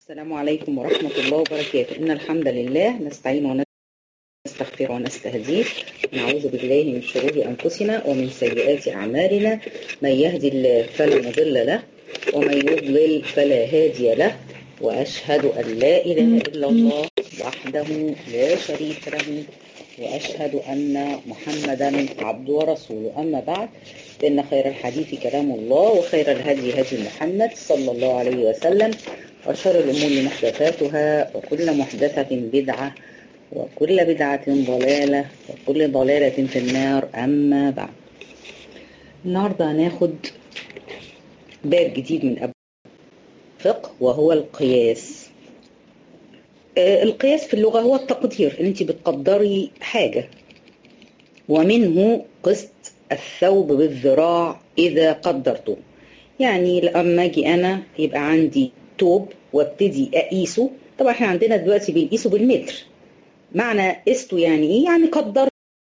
السلام عليكم ورحمة الله وبركاته. إن الحمد لله نستعين ونستغفر ونستهديه، نعوذ بالله من شرور أنفسنا ومن سيئات أعمالنا، من يهدي الله فلا مضل له ومن يضلل فلا هادي له، وأشهد أن لا إله إلا الله وحده لا شريك له، وأشهد أن محمدا عبده ورسوله. أما بعد، فإن خير الحديث كلام الله، وخير الهدي هدي محمد صلى الله عليه وسلم، وشر الأمور محدثاتها، وكل محدثة بدعة، وكل بدعة ضلالة، وكل ضلالة في النار. أما بعد، النهاردة هناخد باب جديد من أبواب الفقه، وهو القياس. القياس في اللغة هو التقدير، ان انت بتقدري حاجة، ومنه قسط الثوب بالذراع إذا قدرته. يعني لما اجي انا يبقى عندي ثوب وابتدي اقيسه، طبعا احنا عندنا دلوقتي بنقيسه بالمتر. معنى قسطه يعني ايه؟ يعني قدر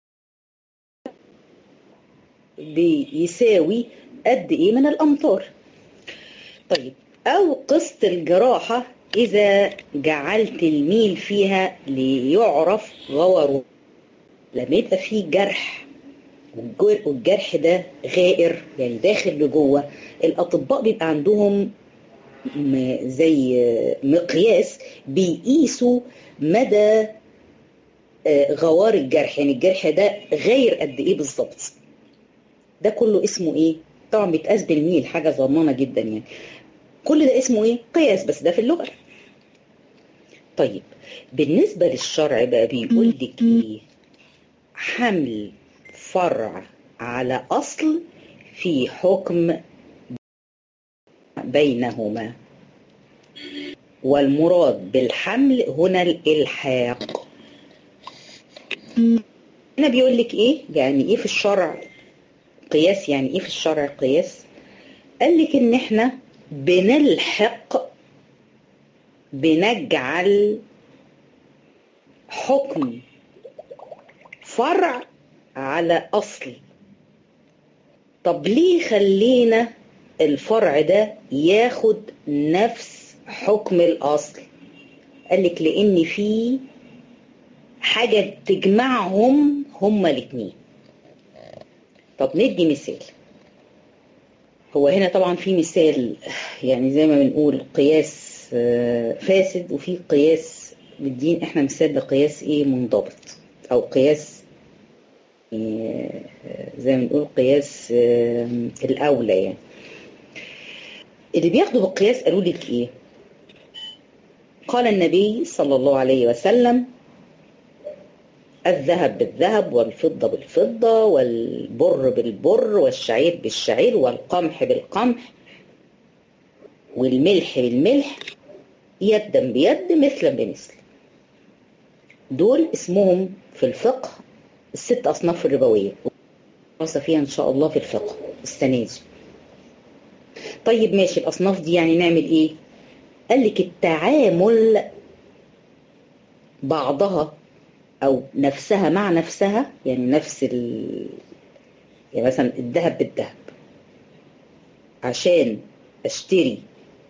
بيساوي قد ايه من الامتار. طيب، او قسط الجراحة إذا جعلت الميل فيها ليعرف غوره. لما يبقى فيه جرح والجرح ده غائر، يعني داخل لجوه، الأطباء بيبقى عندهم زي مقياس بيقيسوا مدى غوار الجرح، يعني الجرح ده غير قد إيه بالظبط. ده كله اسمه إيه؟ طبعا بيتقاس بالميل، حاجة ضمانة جدا يعني. كل ده اسمه إيه؟ قياس، بس ده في اللغة. طيب، بالنسبة للشرع بقى بيقول لك ايه؟ حمل فرع على أصل في حكم بينهما، والمراد بالحمل هنا الإلحاق. هنا بيقول لك ايه؟ يعني ايه في الشرع قياس؟ يعني ايه في الشرع قياس؟ قال لك ان احنا بنلحق، بنجعل حكم فرع على أصل. طب ليه خلينا الفرع ده ياخد نفس حكم الأصل؟ قالك لأن في حاجة تجمعهم هما الاتنين. طب ندي مثال. هو هنا طبعا في مثال، يعني زي ما بنقول قياس فاسد، وفي قياس بالدين. احنا مثال لقياس ايه؟ منضبط، او قياس زي ما بنقول قياس الأولى. يعني اللي بياخدوا بالقياس قالوا لك ايه؟ قال النبي صلى الله عليه وسلم: الذهب بالذهب، والفضة بالفضة، والبر بالبر، والشعير بالشعير، والقمح بالقمح، والملح بالملح، يدا بيد، مثلا بمثل. دول اسمهم في الفقه الست أصناف الربوية، ودراسة فيها إن شاء الله في الفقه السنة دي. طيب ماشي، الأصناف دي يعني نعمل إيه؟ قال لك التعامل بعضها أو نفسها مع نفسها، يعني نفس يعني مثلا الذهب بالذهب، عشان أشتري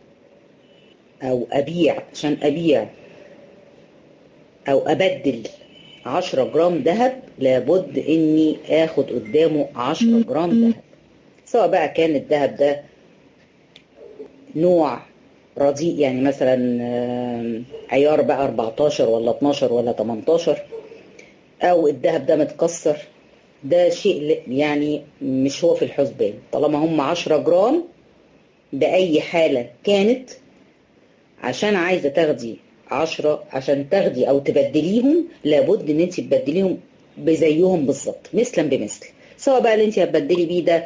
أو أبيع، عشان أبيع أو أبدل 10 جرام ذهب، لابد إني آخد قدامه 10 جرام ذهب، سواء بقى كان الذهب ده نوع رديء، يعني مثلا عيار بقى 14 ولا 12 ولا 18، او الذهب ده متكسر. ده شيء يعني مش هو في الحسبان، طالما هم 10 جرام بأي حالة كانت. عشان عايزة تاخدي 10، عشان تاخدي او تبدليهم، لابد ان انت تبدليهم بزيهم بالظبط، مثلا بمثل. سواء بقى اللي انت هتبدلي بيه ده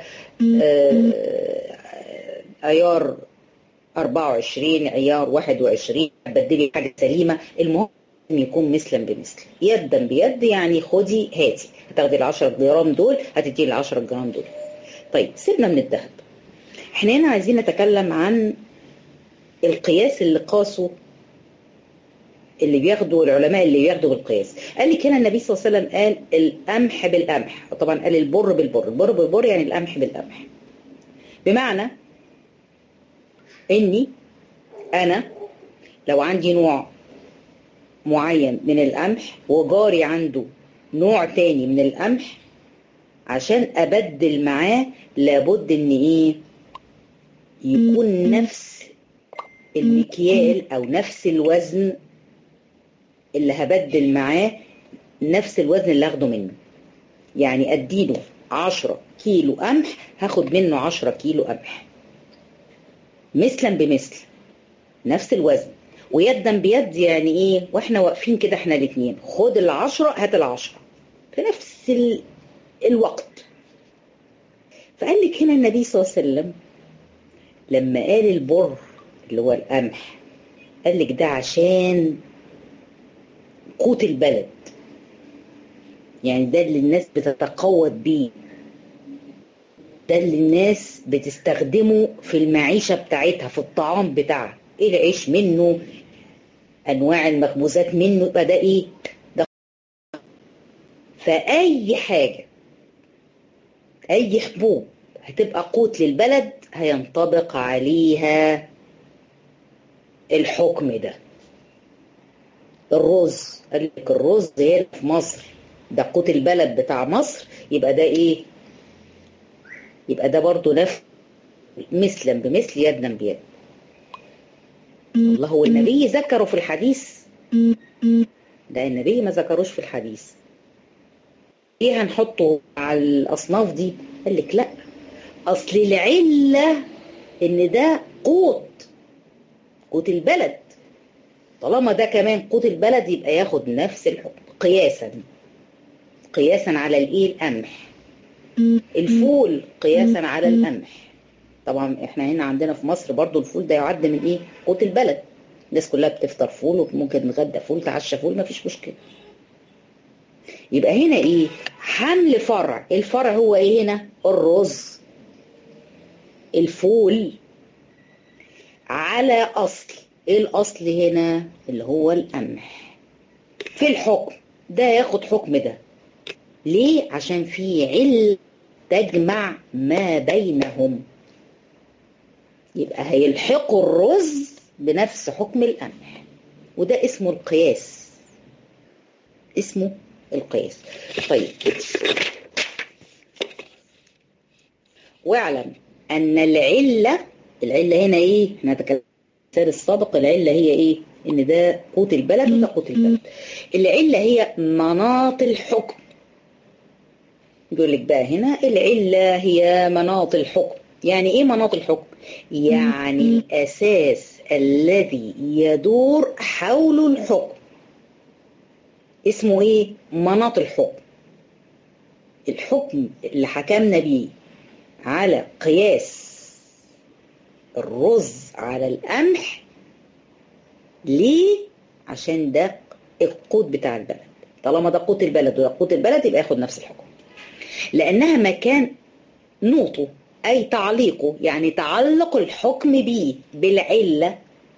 عيار 24، عيار 21، بدلي حاجة سليمة، المهم يكون مثلا بمثل، يدا بيد. يعني خدي هاتي، هتاخدي ال10 جرام دول، هتدي ال10 جرام دول. طيب سيبنا من الذهب، احنا هنا عايزين نتكلم عن القياس اللي قاسوا، اللي بياخدوا العلماء اللي بياخدوا بالقياس. قال لك هنا النبي صلى الله عليه وسلم قال القمح بالقمح، طبعا قال البر بالبر، البر بالبر يعني القمح بالقمح، بمعنى اني انا لو عندي نوع معين من القمح وجاري عنده نوع تاني من القمح، عشان ابدل معاه لابد ان ايه يكون نفس المكيال او نفس الوزن اللي هبدل معاه، نفس الوزن اللي هاخده منه. يعني اديله 10 كيلو قمح هاخد منه 10 كيلو قمح، مثلا بمثل، نفس الوزن، ويدا بيد. يعني ايه؟ واحنا واقفين كده احنا الاثنين، خد ال10 هات ال10 في نفس الوقت. فقال لك هنا النبي صلى الله عليه وسلم لما قال البر اللي هو القمح، قال لك ده عشان قوت البلد، يعني ده اللي الناس بتتقوت بيه، ده اللي الناس بتستخدمه في المعيشة بتاعتها، في الطعام بتاعها، العيش منه، انواع المخبوزات منه، يبقى ده ايه؟ ده. فاي حاجة، اي حبوب هتبقى قوت للبلد هينطبق عليها الحكم ده. الرز، قال لك الرز هنا في مصر ده قوت البلد بتاع مصر، يبقى ده ايه؟ يبقى ده برضو نفس، مثلا بمثل، يدا بيد. الله، هو النبي ذكره في الحديث؟ ده النبي ما ذكروش في الحديث. ايه هنحطه على الاصناف دي؟ قال لك لا، اصل العله ان ده قوت البلد، طالما ده كمان قوت البلد يبقى ياخد نفس الحكم، قياسا على الايه؟ القمح. الفول قياسا على القمح. طبعا احنا هنا عندنا في مصر برضو الفول ده يعد من ايه؟ قوت البلد. الناس كلها بتفطر فول، وممكن نتغدى فول، تعشى فول، مفيش مشكله. يبقى هنا ايه؟ حمل فرع. الفرع هو ايه هنا؟ الرز، الفول، على اصل. ايه الاصل هنا؟ اللي هو القمح. في الحكم ده ياخد حكم ده. ليه؟ عشان في علة تجمع ما بينهم، يبقى هيلحقوا الرز بنفس حكم القمح، وده اسمه القياس، اسمه القياس. طيب، واعلم ان العلة هنا ايه؟ احنا تكلمنا في السابق، العلة هي ايه؟ ان ده قوت البلد وده قوت البلد. العلة هي مناط الحكم. يقول لك بقى هنا العلة هي مناط الحكم. يعني ايه مناط الحكم؟ يعني الاساس الذي يدور حول الحكم اسمه ايه؟ مناط الحكم. الحكم اللي حكمنا بيه على قياس الرز على القمح، ليه؟ عشان ده القوت بتاع البلد. طالما ده قوت البلد وده قوت البلد يبقى ياخد نفس الحكم، لانها مكان نوطه اي تعليقه، يعني تعلق الحكم به بالعله.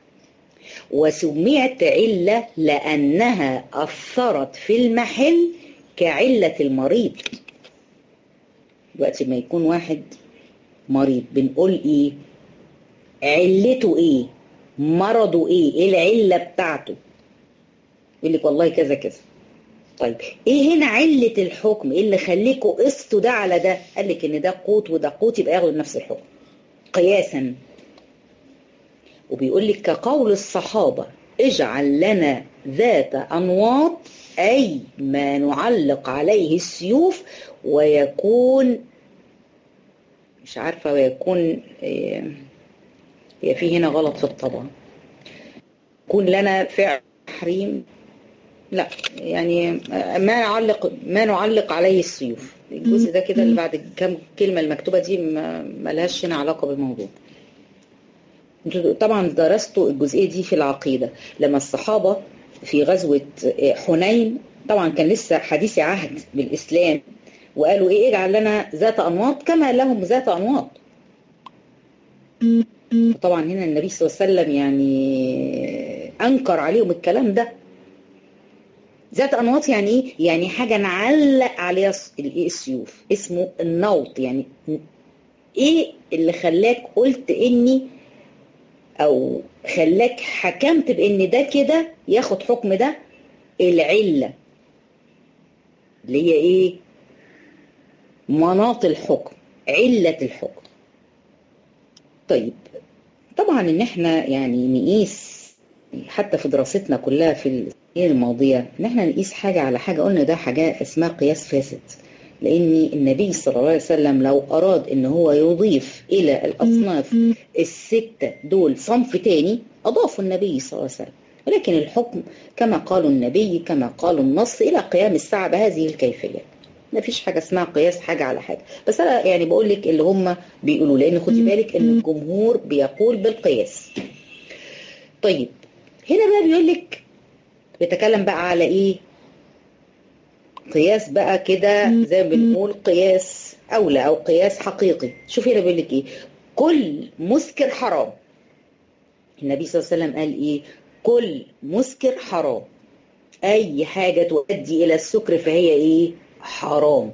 وسميت عله لانها اثرت في المحل كعله المريض. دلوقتي ما يكون واحد مريض بنقول ايه؟ علته ايه؟ مرضه ايه؟ ايه العله بتاعته؟ يقول لك والله كذا كذا. طيب ايه هنا علة الحكم؟ ايه اللي خليكوا قسطوا ده على ده؟ قال لك ان ده قوت وده قوت، يبقى ياخدوا نفس الحكم قياسا. وبيقول لك كقول الصحابة اجعل لنا ذات انواط، اي ما نعلق عليه السيوف، ويكون، مش عارفة، ويكون هي في هنا غلط في الطبع، يكون لنا فعل تحريم، لا يعني ما نعلق عليه السيوف. الجزء ده كده اللي بعد كام كلمة المكتوبة دي ما لهاش هنا علاقة بالموضوع. طبعا درستوا الجزئية دي في العقيدة لما الصحابة في غزوة حنين، طبعا كان لسه حديث عهد بالإسلام، وقالوا ايه؟ اجعل لنا ذات أنواط كما لهم ذات أنواط. طبعا هنا النبي صلى الله عليه وسلم يعني أنكر عليهم الكلام ده. ذات أنواط يعني ايه؟ يعني حاجة نعلق عليها السيوف، اسمه النوط. يعني ايه اللي خلاك قلت اني او خلاك حكمت بان ده كده ياخد حكم ده؟ العلة اللي هي ايه؟ مناط الحكم، علة الحكم. طيب طبعا ان احنا يعني نقيس حتى في دراستنا كلها في السنين الماضية، ان احنا نقيس حاجة على حاجة، قلنا ده حاجة اسمها قياس فاسد. لان النبي صلى الله عليه وسلم لو اراد ان هو يضيف الى الاصناف الستة دول صنف تاني اضافوا النبي صلى الله عليه وسلم، ولكن الحكم كما قالوا النبي كما قالوا النص الى قيام الساعة بهذه الكيفية. ما فيش حاجة اسمها قياس حاجة على حاجة، بس أنا يعني بقول لك اللي هم بيقولوا، لأن خدي بالك إن الجمهور بيقول بالقياس. طيب هنا بقى بيقول لك، بيتكلم بقى على إيه؟ قياس بقى كده زي ما بنقول قياس أولى أو قياس حقيقي. شوفي هنا بيقول لك إيه؟ كل مسكر حرام. النبي صلى الله عليه وسلم قال إيه؟ كل مسكر حرام، أي حاجة تؤدي إلى السكر فهي إيه؟ حرام.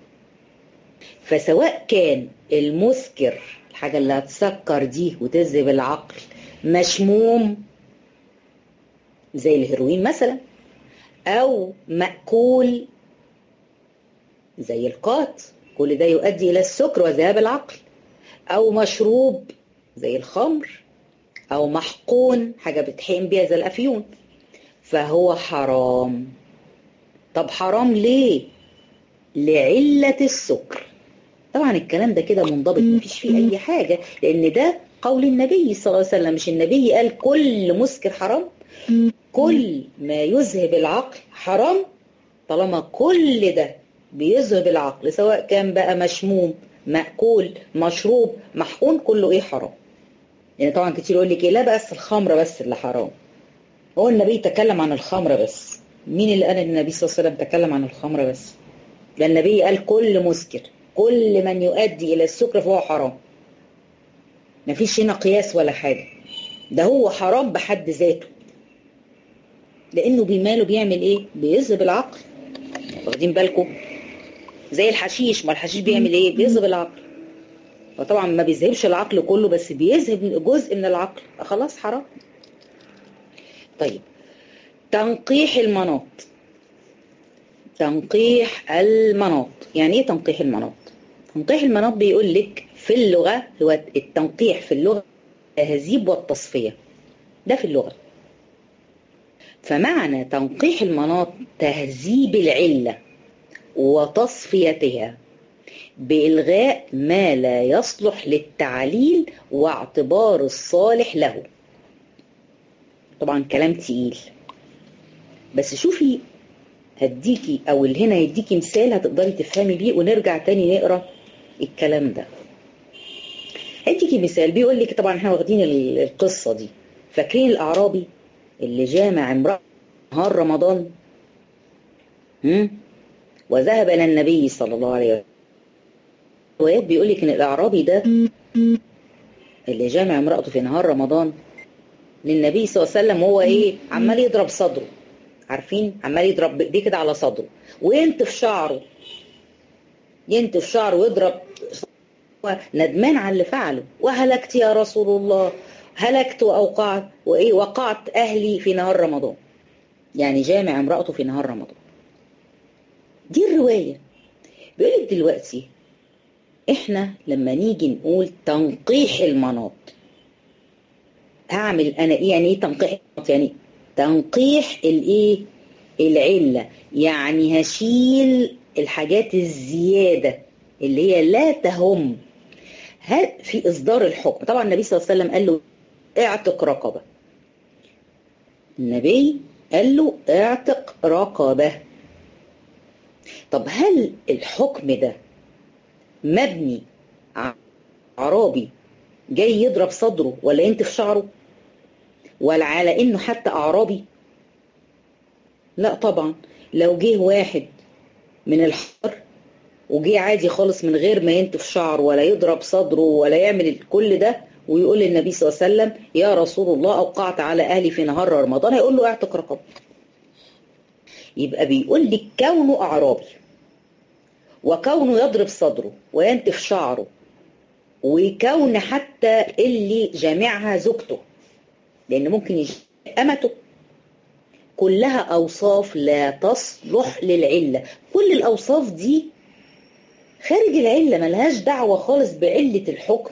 فسواء كان المسكر، الحاجة اللي هتسكر دي وتذهب العقل، مشموم زي الهيروين مثلا، أو مأكول زي القات، كل ده يؤدي إلى السكر وذهاب العقل، أو مشروب زي الخمر، أو محقون حاجة بتحقن بيها زي الأفيون، فهو حرام. طب حرام ليه؟ لعلة السكر. طبعا الكلام ده كده منضبط، مفيش فيه أي حاجة، لأن ده قول النبي صلى الله عليه وسلم. مش النبي قال كل مسكر حرام؟ كل ما يذهب العقل حرام. طالما كل ده بيذهب العقل، سواء كان بقى مشموم، مأكول، مشروب، محقون، كله ايه؟ حرام. يعني طبعا كتير يقول لك ايه، لا بس الخمره بس اللي حرام. هو النبي تكلم عن الخمره بس؟ مين اللي قال ان النبي صلى الله عليه وسلم تكلم عن الخمره بس؟ ده النبي قال كل مسكر، كل من يؤدي الى السكر فهو حرام. مفيش هنا قياس ولا حاجه، ده هو حرام بحد ذاته، لانه بماله بيعمل ايه؟ بيذهب العقل. واخدين بالكم؟ زي الحشيش، ما الحشيش بيعمل ايه؟ بيذهب العقل. وطبعا ما بيذهبش العقل كله، بس بيذهب جزء من العقل، خلاص حرام. طيب تنقيح المناط. تنقيح المناط يعني ايه تنقيح المناط؟ تنقيح المناط بيقول لك في اللغة، هو التنقيح في اللغة التهذيب والتصفية، ده في اللغة. فمعنى تنقيح المناط تهذيب العلة وتصفيتها بإلغاء ما لا يصلح للتعليل واعتبار الصالح له. طبعا كلام تقيل، بس شوفي هديكي او اللي هنا هيديكي مثال هتقدري تفهمي بيه، ونرجع تاني نقرا الكلام ده. هديكي مثال بيقول لك، طبعا احنا واخدين القصه دي، فاكرين الاعرابي اللي جامع امراه نهار رمضان وذهب الى النبي صلى الله عليه وسلم. روايات بيقول لك ان الاعرابي ده اللي جامع امراته في نهار رمضان للنبي صلى الله عليه وسلم، هو ايه؟ عمال يضرب صدره، عارفين؟ عمال يضرب بايديه كده على صدره وينتف شعره، ينتف شعره ويضرب، ندمان على اللي فعله. وهلكت يا رسول الله، هلكت واوقعت وايه؟ وقعت اهلي في نهار رمضان. يعني جامع امراته في نهار رمضان. دي الروايه. بيقول لك دلوقتي احنا لما نيجي نقول تنقيح المناط، هعمل انا ايه؟ يعني ايه تنقيح المناط؟ يعني تنقيح الايه؟ العله. يعني هشيل الحاجات الزياده اللي هي لا تهم في اصدار الحكم. طبعا النبي صلى الله عليه وسلم قال له اعتق رقبه. النبي قال له اعتق رقبه. طب هل الحكم ده مبني على اعرابي جاي يضرب صدره ولا ينتف شعره، ولا على انه حتى اعرابي؟ لا طبعا. لو جه واحد من الحر وجه عادي خالص من غير ما ينتف شعره ولا يضرب صدره ولا يعمل كل ده، ويقول للنبي صلى الله عليه وسلم يا رسول الله اوقعت على اهلي في نهار رمضان، هيقول له اعتق رقبه. يبقى بيقول لك كونه اعرابي وكونه يضرب صدره وينتف شعره، وكون حتى اللي جامعها زوجته لأن ممكن يجي أمته. كلها أوصاف لا تصلح للعلة، كل الأوصاف دي خارج العلة، ملهاش دعوة خالص بعلة الحكم.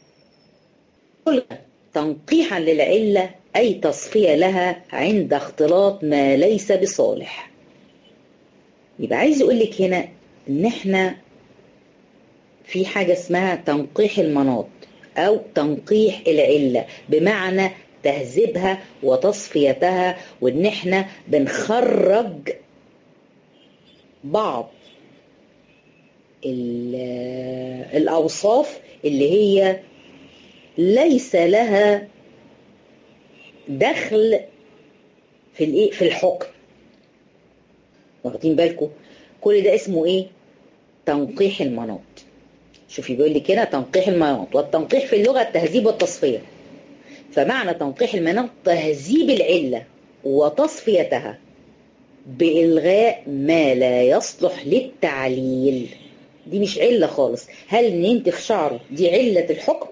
تنقيحا للعلة أي تصفية لها عند اختلاط ما ليس بصالح. يبقى عايز يقولك هنا إن احنا في حاجة اسمها تنقيح المناط أو تنقيح العلة، بمعنى تهذيبها وتصفيتها، وإن احنا بنخرج بعض الأوصاف اللي هي ليس لها دخل في الحكم. واخدين بالكم؟ كل ده اسمه ايه؟ تنقيح المناط. شوفي بيقول لك هنا تنقيح المناط، والتنقيح في اللغة التهذيب والتصفية. فمعنى تنقيح المناط تهذيب العلة وتصفيتها بإلغاء ما لا يصلح للتعليل. دي مش علة خالص. هل ننتف شعره دي علة الحكم؟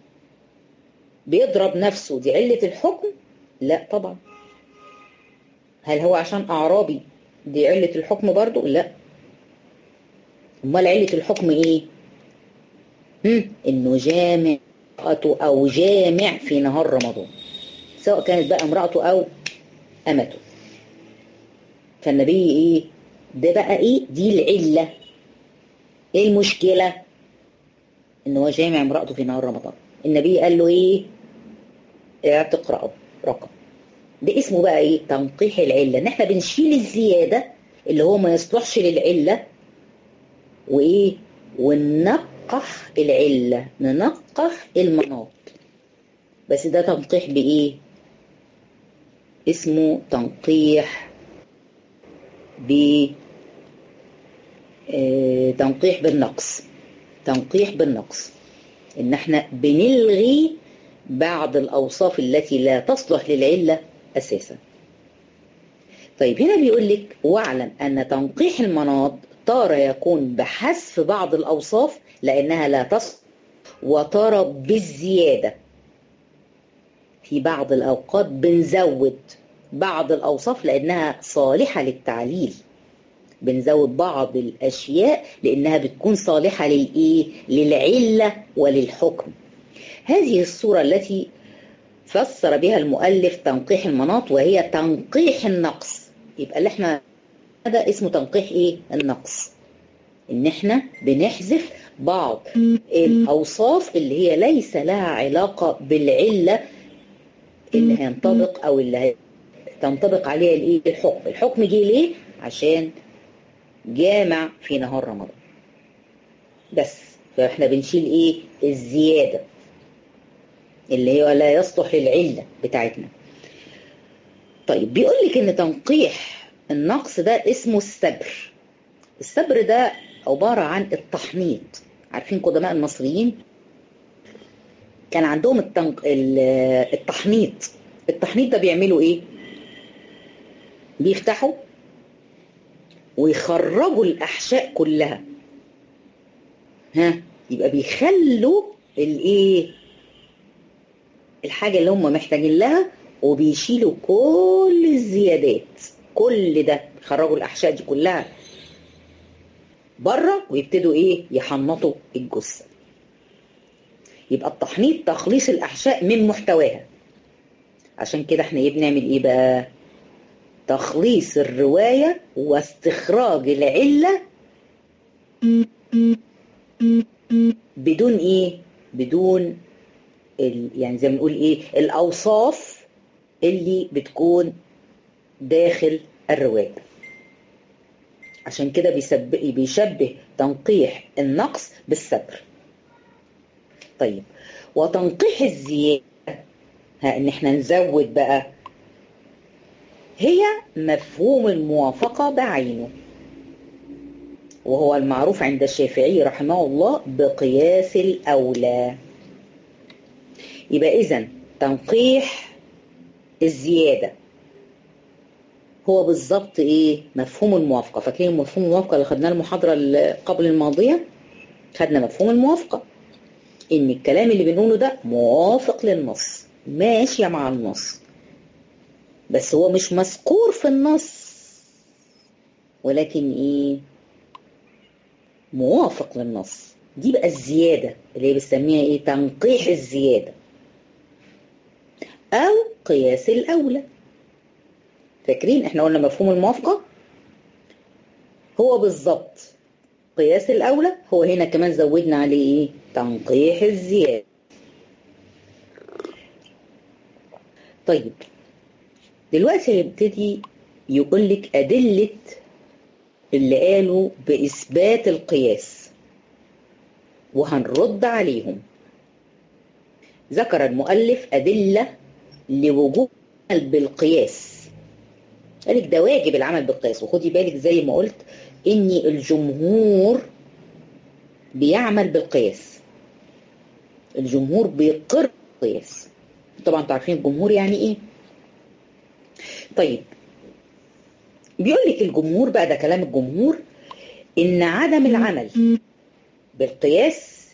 بيضرب نفسه دي علة الحكم؟ لا طبعا. هل هو عشان أعرابي دي علة الحكم برضو؟ لا. امال علة الحكم ايه؟ انه جامع امرأته او جامع في نهار رمضان، سواء كانت بقى امرأته او امته. فالنبي ايه ده بقى؟ ايه دي العلة؟ ايه المشكلة؟ ان هو جامع امرأته في نهار رمضان. النبي قال له ايه؟ تقرأه رقم. ده اسمه بقى ايه؟ تنقيح العلة. ان احنا بنشيل الزيادة اللي هو ما يصلحش للعلة، وايه؟ وننقح العلة، ننقح المناط. بس ده تنقيح بايه؟ اسمه تنقيح تنقيح بالنقص. تنقيح بالنقص ان احنا بنلغي بعض الاوصاف التي لا تصلح للعلة اساسا. طيب هنا بيقول لك واعلم ان تنقيح المناط تارة يكون بحذف بعض الاوصاف لانها لا تصلح، وتارة بالزيادة. في بعض الاوقات بنزود بعض الاوصاف لانها صالحة للتعليل، بنزود بعض الاشياء لانها بتكون صالحة للايه؟ للعلة وللحكم. هذه الصورة التي فسر بها المؤلف تنقيح المناط، وهي تنقيح النقص. يبقى اللي احنا هذا اسمه تنقيح ايه؟ النقص. ان احنا بنحذف بعض الاوصاف اللي هي ليس لها علاقة بالعلة اللي هينطبق او اللي تنطبق عليها الايه؟ الحكم. الحكم جه ليه؟ عشان جامع في نهار رمضان بس. فاحنا بنشيل ايه؟ الزيادة اللي هي لا يصلح للعلة بتاعتنا. طيب بيقول لك ان تنقيح النقص ده اسمه السبر. السبر ده عبارة عن التحنيط. عارفين قدماء المصريين كان عندهم التحنيط. التحنيط ده بيعملوا ايه؟ بيفتحوا ويخرجوا الأحشاء كلها. يبقى بيخلوا الايه؟ الحاجة اللي هم محتاجين لها، وبيشيلوا كل الزيادات. كل ده بيخرجوا الأحشاء دي كلها بره، ويبتدوا ايه؟ يحنطوا الجثة. يبقى التحنيط تخليص الأحشاء من محتواها. عشان كده احنا بنعمل ايه بقى؟ تخليص الرواية واستخراج العلة بدون ايه؟ بدون يعني زي ما نقول ايه؟ الأوصاف اللي بتكون داخل الرواية. عشان كده بيشبه تنقيح النقص بالسبر. طيب وتنقيح الزيادة ان احنا نزود بقى، هي مفهوم الموافقة بعينه، وهو المعروف عند الشافعي رحمه الله بقياس الأولى. يبقى إذن تنقيح الزيادة هو بالظبط ايه؟ مفهوم الموافقة. فاكرين مفهوم الموافقة اللي خدناه المحاضرة قبل الماضية؟ خدنا مفهوم الموافقة ان الكلام اللي بنقوله ده موافق للنص. ماشية مع النص، بس هو مش مذكور في النص، ولكن ايه؟ موافق للنص. دي بقى الزيادة اللي هي بنسميها ايه؟ تنقيح الزيادة او قياس الاولى. فاكرين احنا قلنا مفهوم الموافقة هو بالظبط قياس الاولى، هو هنا كمان زودنا عليه ايه؟ تنقيح الزيادة. طيب دلوقتي هيبتدي يقول لك أدلة اللي قالوا بإثبات القياس وهنرد عليهم. ذكر المؤلف أدلة لوجوب العمل بالقياس، قال لك ده واجب العمل بالقياس. وخدي بالك زي ما قلت إن الجمهور بيعمل بالقياس، الجمهور بيقر بالقياس. طبعا تعرفين الجمهور يعني إيه. طيب بيقول لك الجمهور بقى، ده كلام الجمهور، إن عدم العمل بالقياس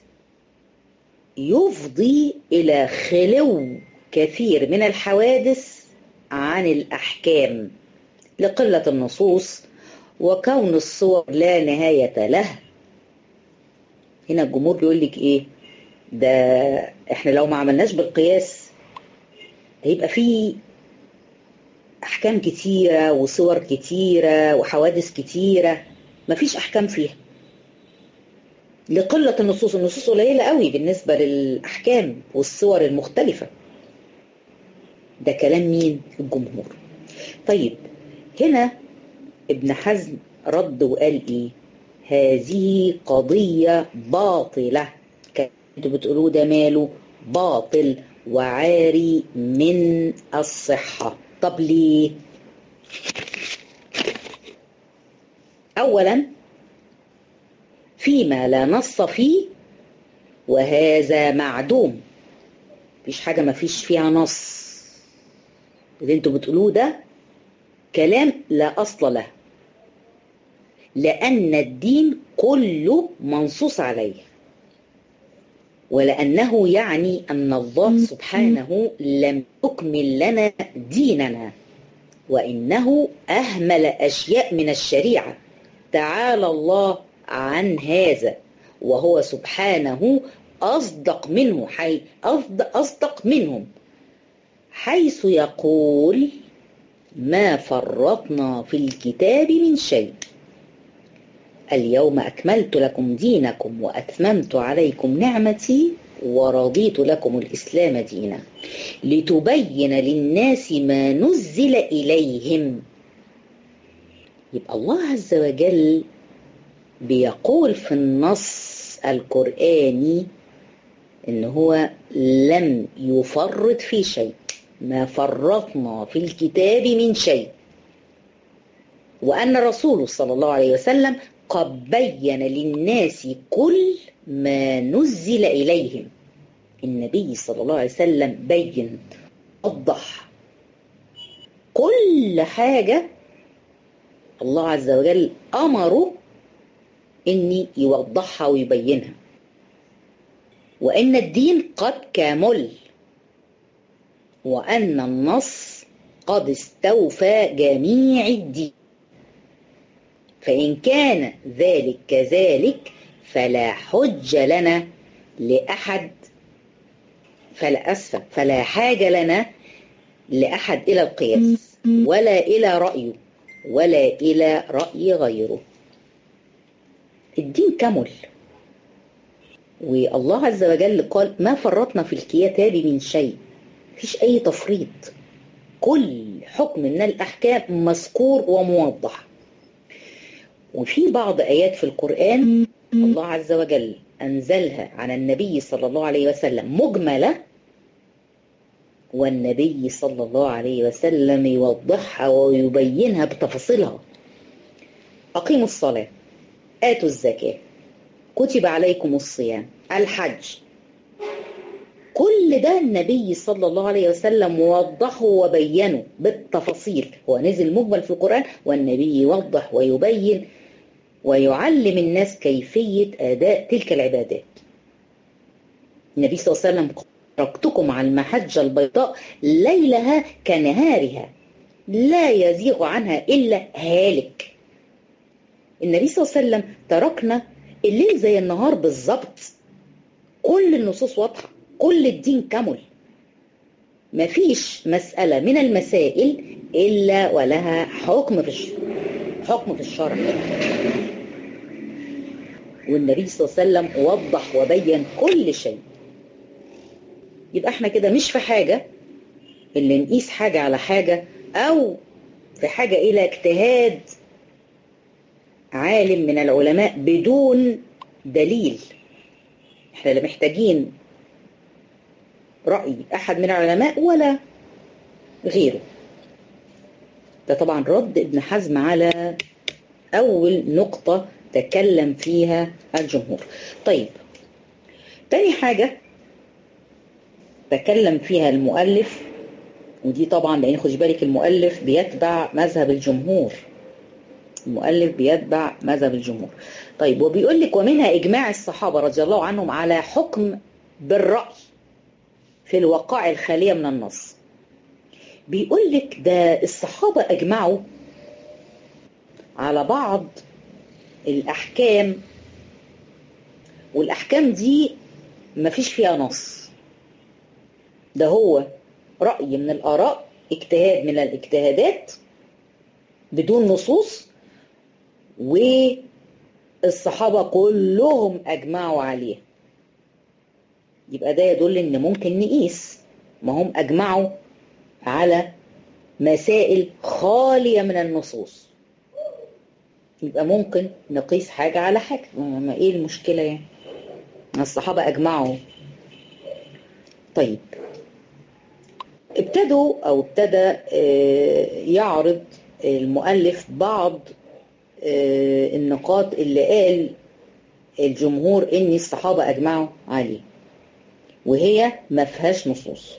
يفضي إلى خلو كثير من الحوادث عن الأحكام لقلة النصوص وكون الصور لا نهاية له. هنا الجمهور بيقول لك إيه؟ ده إحنا لو ما عملناش بالقياس هيبقى فيه أحكام كتيرة وصور كتيرة وحوادث كتيرة مفيش أحكام فيها لقلة النصوص. النصوص قليلة قوي بالنسبة للأحكام والصور المختلفة. ده كلام مين؟ الجمهور. طيب هنا ابن حزم رد وقال ايه؟ هذه قضية باطلة، كنتوا بتقولوا ده ماله؟ باطل وعاري من الصحة. طب ليه؟ أولا فيما لا نص فيه وهذا معدوم، مفيش حاجة مفيش فيها نص. اللي انتوا بتقولوه ده كلام لا أصل له، لأن الدين كله منصوص عليه، ولأنه يعني أن الله سبحانه لم يكمل لنا ديننا، وإنه أهمل أشياء من الشريعة تعالى الله عن هذا، وهو سبحانه أصدق منه أصدق منهم حيث يقول ما فرطنا في الكتاب من شيء اليوم أكملت لكم دينكم وأتممت عليكم نعمتي ورضيت لكم الإسلام دينا لتبين للناس ما نزل إليهم. يبقى الله عز وجل بيقول في النص القرآني إن هو لم يفرط في شيء، ما فرطنا في الكتاب من شيء، وأن رسوله صلى الله عليه وسلم قد بين للناس كل ما نزل إليهم. النبي صلى الله عليه وسلم بين وضح كل حاجة الله عز وجل أمره إني يوضحها ويبينها، وإن الدين قد كمل، وأن النص قد استوفى جميع الدين، فإن كان ذلك كذلك فلا حج لنا لأحد، فلا حاجة لنا لأحد إلى القياس ولا إلى رأيه ولا إلى رأي غيره. الدين كمل، والله عز وجل قال ما فرطنا في الكتاب من شيء، مفيش أي تفريط، كل حكم من الأحكام مذكور وموضح. وفي بعض آيات في القرآن الله عز وجل أنزلها عن النبي صلى الله عليه وسلم مجملة، والنبي صلى الله عليه وسلم يوضحها ويبينها بتفاصيلها. أقيموا الصلاة، آتوا الزكاة، كتب عليكم الصيام، الحج، كل ده النبي صلى الله عليه وسلم وضحه وبينه بالتفاصيل. هو نزل مجمل في القرآن والنبي يوضح ويبين ويعلم الناس كيفية أداء تلك العبادات. النبي صلى الله عليه وسلم تركتكم على المحجة البيضاء ليلها كنهارها لا يزيغ عنها إلا هالك. النبي صلى الله عليه وسلم تركنا الليل زي النهار بالظبط، كل النصوص واضحة، كل الدين كمل، مفيش مسألة من المسائل إلا ولها حكم في الشرع. والنبي صلى الله عليه وسلم وضح وبين كل شيء. يبقى احنا كده مش في حاجة اللي نقيس حاجة على حاجة أو في حاجة إلى اجتهاد عالم من العلماء بدون دليل. احنا لا محتاجين رأي أحد من العلماء ولا غيره. ده طبعا رد ابن حزم على أول نقطة تكلم فيها الجمهور. طيب، تاني حاجة تكلم فيها المؤلف، ودي طبعا لأن خدي بالك المؤلف بيتبع مذهب الجمهور، طيب، وبيقول لك ومنها إجماع الصحابة رضي الله عنهم على حكم بالرأي في الوقائع الخالية من النص. بيقول لك ده الصحابة أجمعوا على بعض الأحكام، والأحكام دي مفيش فيها نص، ده هو رأي من الآراء، اجتهاد من الاجتهادات بدون نصوص، والصحابة كلهم أجمعوا عليه. يبقى ده يدل إن ممكن نقيس، ما هم أجمعوا على مسائل خالية من النصوص، يبقى ممكن نقيس حاجة على حاجة. ما إيه المشكلة يعني؟ الصحابة أجمعوا. طيب، ابتدى يعرض المؤلف بعض النقاط اللي قال الجمهور ان الصحابة اجمعوا عليه، وهي ما فيهاش نصوص،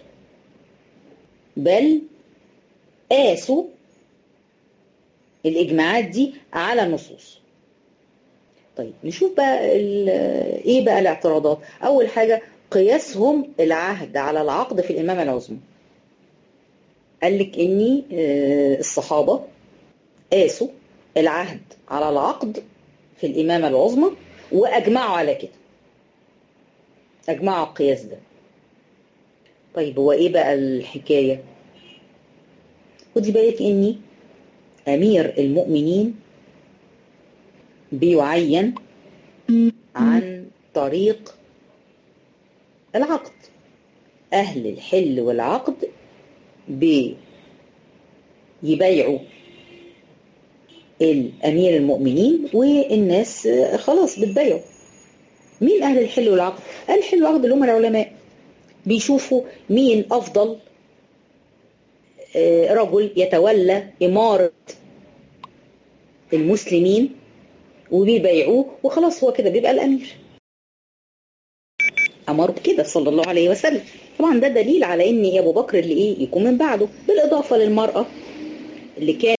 بل قاسوا الاجماعات دي على النصوص. طيب، نشوف بقى ايه بقى الاعتراضات. اول حاجة قياسهم العهد على العقد في الامامة العظمى. قال لك اني الصحابة قاسوا العهد على العقد في الامامة العظمى واجمعوا على كده، اجمعوا القياس ده. طيب، هو ايه بقى الحكاية؟ خدي بالك اني امير المؤمنين بيعين عن طريق العقد، اهل الحل والعقد بيبايعوا الامير المؤمنين، والناس خلاص بتبايعوا. مين اهل الحل والعقد؟ اهل الحل والعقد اللي هم العلماء، بيشوفوا مين افضل رجل يتولى امارة المسلمين وبيبايعوه، وخلاص هو كده بيبقى الامير. امر بكده صلى الله عليه وسلم. طبعا ده دليل على ان ابو بكر اللي ايه يكون من بعده، بالاضافه للمراه اللي كانت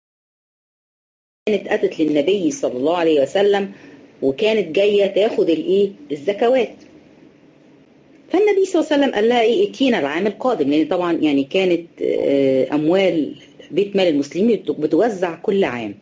اتت للنبي صلى الله عليه وسلم وكانت جايه تاخد الايه الزكوات. فالنبي صلى الله عليه وسلم قال لها ايه ائتينا العام القادم، لان طبعا يعني كانت اموال بيت مال المسلمين بتوزع كل عام.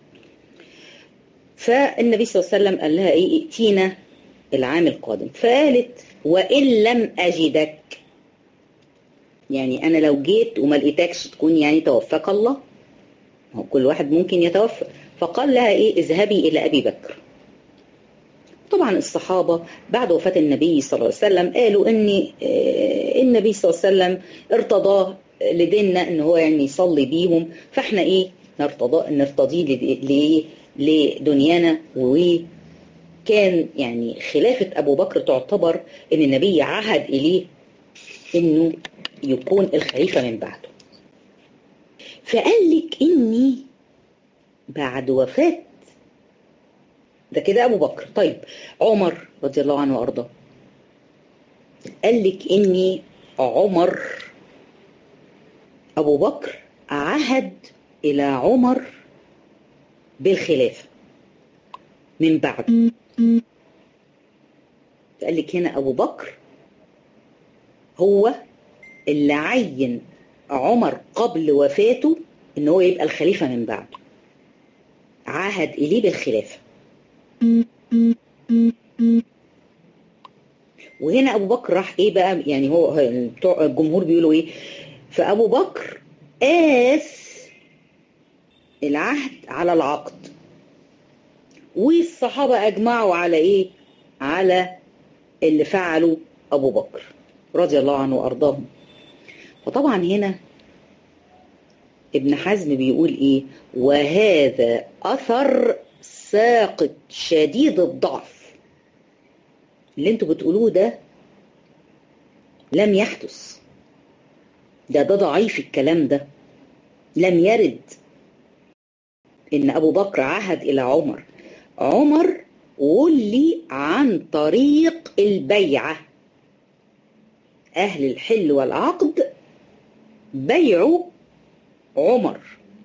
فالنبي صلى الله عليه وسلم قال لها ايه ائتينا العام القادم. فقالت وان لم اجدك، يعني انا لو جيت وما لقيتكش تكون يعني توفاك الله، هو كل واحد ممكن يتوفى. فقال لها ايه اذهبي الى ابي بكر. طبعا الصحابه بعد وفاه النبي صلى الله عليه وسلم قالوا ان النبي صلى الله عليه وسلم ارتضاه لديننا ان هو يعني يصلي بيهم، فاحنا ايه نرتضيه لدنيانا. وكان يعني خلافه ابو بكر تعتبر ان النبي عهد اليه انه يكون الخليفه من بعده. فقال لك اني بعد وفاه ده كده ابو بكر. طيب، عمر رضي الله عنه وارضاه قال لك اني عمر، ابو بكر عهد الى عمر بالخلافه من بعده. قال لك هنا ابو بكر هو اللي عين عمر قبل وفاته ان هو يبقى الخليفة من بعده، عهد اليه بالخلافة. وهنا ابو بكر راح ايه بقى، يعني هو بتوع الجمهور بيقولوا ايه، فابو بكر قاس العهد على العقد، والصحابة اجمعوا على ايه، على اللي فعله ابو بكر رضي الله عنه وارضاهم. فطبعا هنا ابن حزم بيقول ايه، وهذا اثر ساقط شديد الضعف. اللي انتوا بتقولوه ده لم يحدث، ده ضعيف الكلام ده، لم يرد ان ابو بكر عهد الى عمر. عمر ولي عن طريق البيعة، اهل الحل والعقد بيعوا عمر،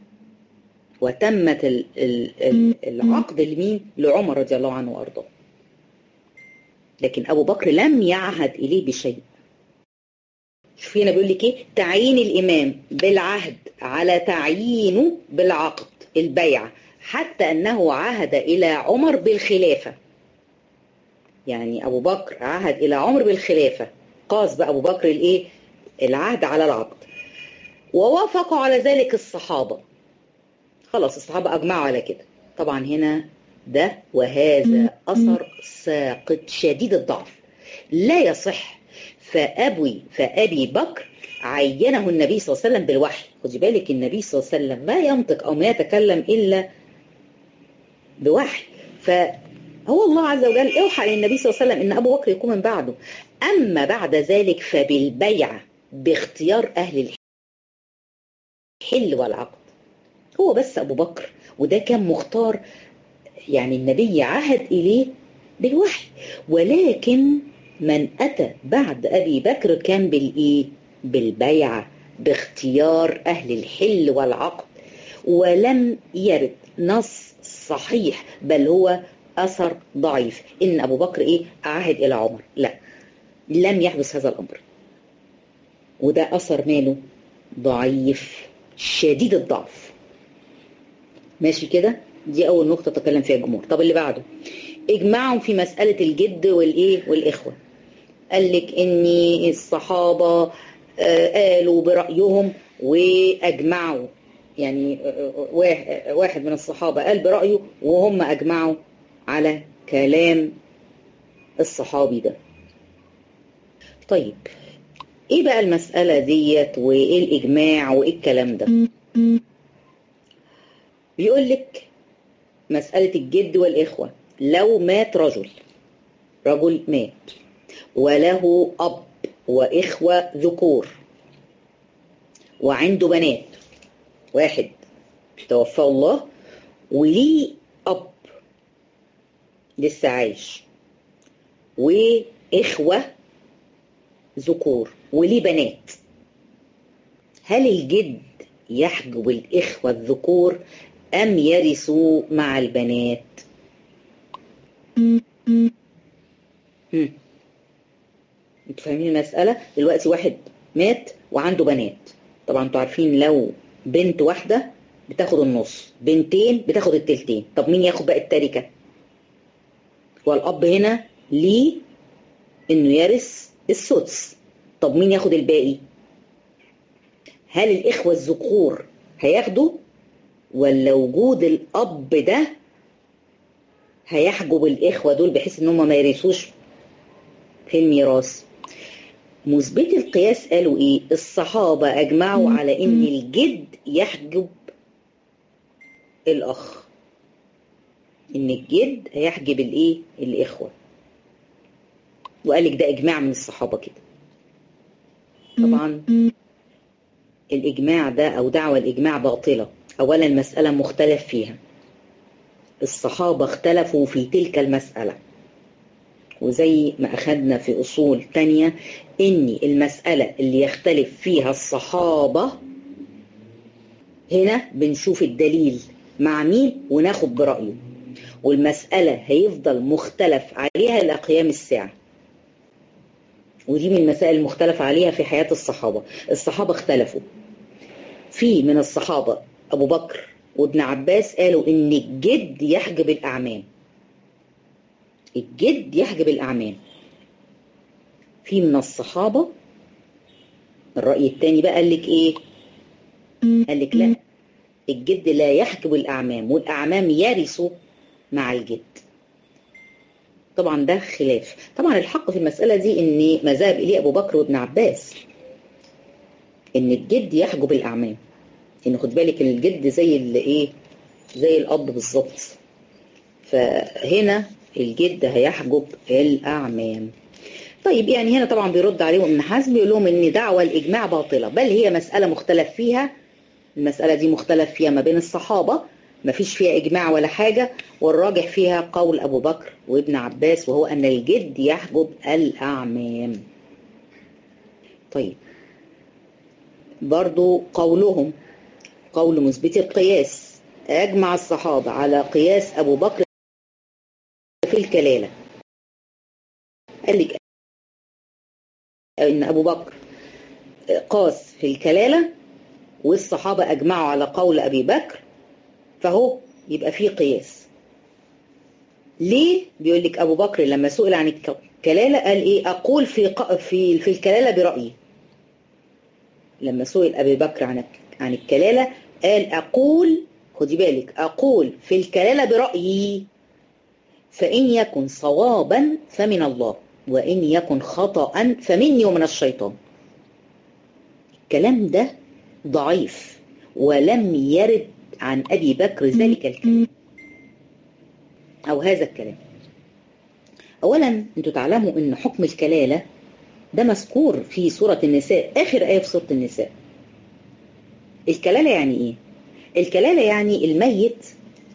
وتمت العقد لمين؟ لعمر رضي الله عنه وارضاه. لكن ابو بكر لم يعهد اليه بشيء. شوف هنا بيقول لك ايه، تعيين الامام بالعهد على تعيينه بالعقد البيعة، حتى انه عهد الى عمر بالخلافة. يعني ابو بكر عهد الى عمر بالخلافة، قاس بقى ابو بكر الايه، العهد على العقد، ووافقوا على ذلك الصحابة. خلاص الصحابة اجمعوا على كده. طبعا هنا ده وهذا اثر ساقط شديد الضعف لا يصح. فأبي بكر عينه النبي صلى الله عليه وسلم بالوحي. خدي بالك النبي صلى الله عليه وسلم ما ينطق أو ما يتكلم إلا بوحي، فهو الله عز وجل أوحى للنبي صلى الله عليه وسلم إن أبو بكر يكون من بعده. أما بعد ذلك فبالبيعة باختيار أهل الحل والعقد. هو بس أبو بكر، وده كان مختار، يعني النبي عهد إليه بالوحي، ولكن من أتى بعد أبي بكر كان بالإيه؟ بالبيعة باختيار أهل الحل والعقد. ولم يرد نص صحيح، بل هو أثر ضعيف إن أبو بكر إيه؟ عهد إلى عمر. لا، لم يحدث هذا الأمر، وده أثر ماله؟ ضعيف شديد الضعف. ماشي كده؟ دي أول نقطة تكلم فيها الجمهور. طب اللي بعده، اجمعهم في مسألة الجد والإيه؟ والإخوة. قال لك إن الصحابة قالوا برأيهم وأجمعوا، يعني واحد من الصحابة قال برأيه وهم أجمعوا على كلام الصحابي ده. طيب إيه بقى المسألة ديت وإيه الإجماع وإيه الكلام ده؟ بيقول لك مسألة الجد والإخوة، لو مات رجل مات وله أب وإخوة ذكور وعنده بنات، واحد توفاه الله وليه أب لسه عايش وإخوة ذكور وليه بنات، هل الجد يحجب الإخوة الذكور أم يرثوا مع البنات؟ انتوا فاهمين المسألة؟ دلوقتي واحد مات وعنده بنات، طبعا انتوا عارفين لو بنت واحدة بتاخد النص، بنتين بتاخد التلتين، طب مين ياخد بقى التركة؟ والأب هنا ليه إنه يرث السدس، طب مين ياخد الباقي؟ هل الإخوة الذكور هياخدوا ولا وجود الأب ده هيحجب الإخوة دول بحيث إن هم ما يرثوش في الميراث؟ مثبت القياس قالوا إيه؟ الصحابة أجمعوا على إن الجد يحجب الأخ، إن الجد هيحجب الإيه؟ الإخوة، وقال لك ده إجماع من الصحابة كده. طبعا الإجماع ده أو دعوة الإجماع باطلة. أولا المسألة مختلف فيها، الصحابة اختلفوا في تلك المسألة، وزي ما أخذنا في أصول تانية إن المسألة اللي يختلف فيها الصحابة هنا بنشوف الدليل مع مين وناخد برأيه، والمسألة هيفضل مختلف عليها إلى قيام الساعة. ودي من المسائل المختلف عليها في حياة الصحابة. الصحابة اختلفوا، في من الصحابة أبو بكر وابن عباس قالوا إن الجد يحجب الأعمام، الجد يحجب الأعمام. في من الصحابة الرأي التاني بقى قال لك إيه؟ قال لك لا، الجد لا يحجب الأعمام، والأعمام يرثوا مع الجد. طبعا ده خلاف. طبعا الحق في المسألة دي إن ما ذهب إليه أبو بكر وابن عباس إن الجد يحجب الأعمام، إن خد بالك الجد زي إيه؟ زي الأب بالظبط، فهنا الجد هيحجب الأعمام. طيب يعني هنا طبعا بيرد عليهم ابن حزم، بيقول لهم إن دعوى الإجماع باطلة، بل هي مسألة مختلف فيها، المسألة دي مختلف فيها ما بين الصحابة، ما فيش فيها إجماع ولا حاجة، والراجح فيها قول أبو بكر وابن عباس، وهو أن الجد يحجب الأعمام. طيب برضو قولهم قول مثبت القياس، أجمع الصحابة على قياس أبو بكر في الكلالة. قال لك إن أبو بكر قاس في الكلالة والصحابة أجمعوا على قول أبي بكر، فهو يبقى فيه قياس. ليه؟ بيقول لك أبو بكر لما سئل عن الكلالة قال إيه؟ أقول في الكلالة برأيي. لما سئل أبي بكر عن الكلالة قال أقول، خدي بالك، أقول في الكلالة برأيي، فإن يكن صوابا فمن الله، وإن يكن خطأ فمني ومن الشيطان. الكلام ده ضعيف ولم يرد عن أبي بكر ذلك الكلام أو هذا الكلام. أولا أنتوا تعلموا أن حكم الكلالة ده مذكور في سورة النساء، آخر آية في سورة النساء. الكلالة يعني إيه؟ الكلالة يعني الميت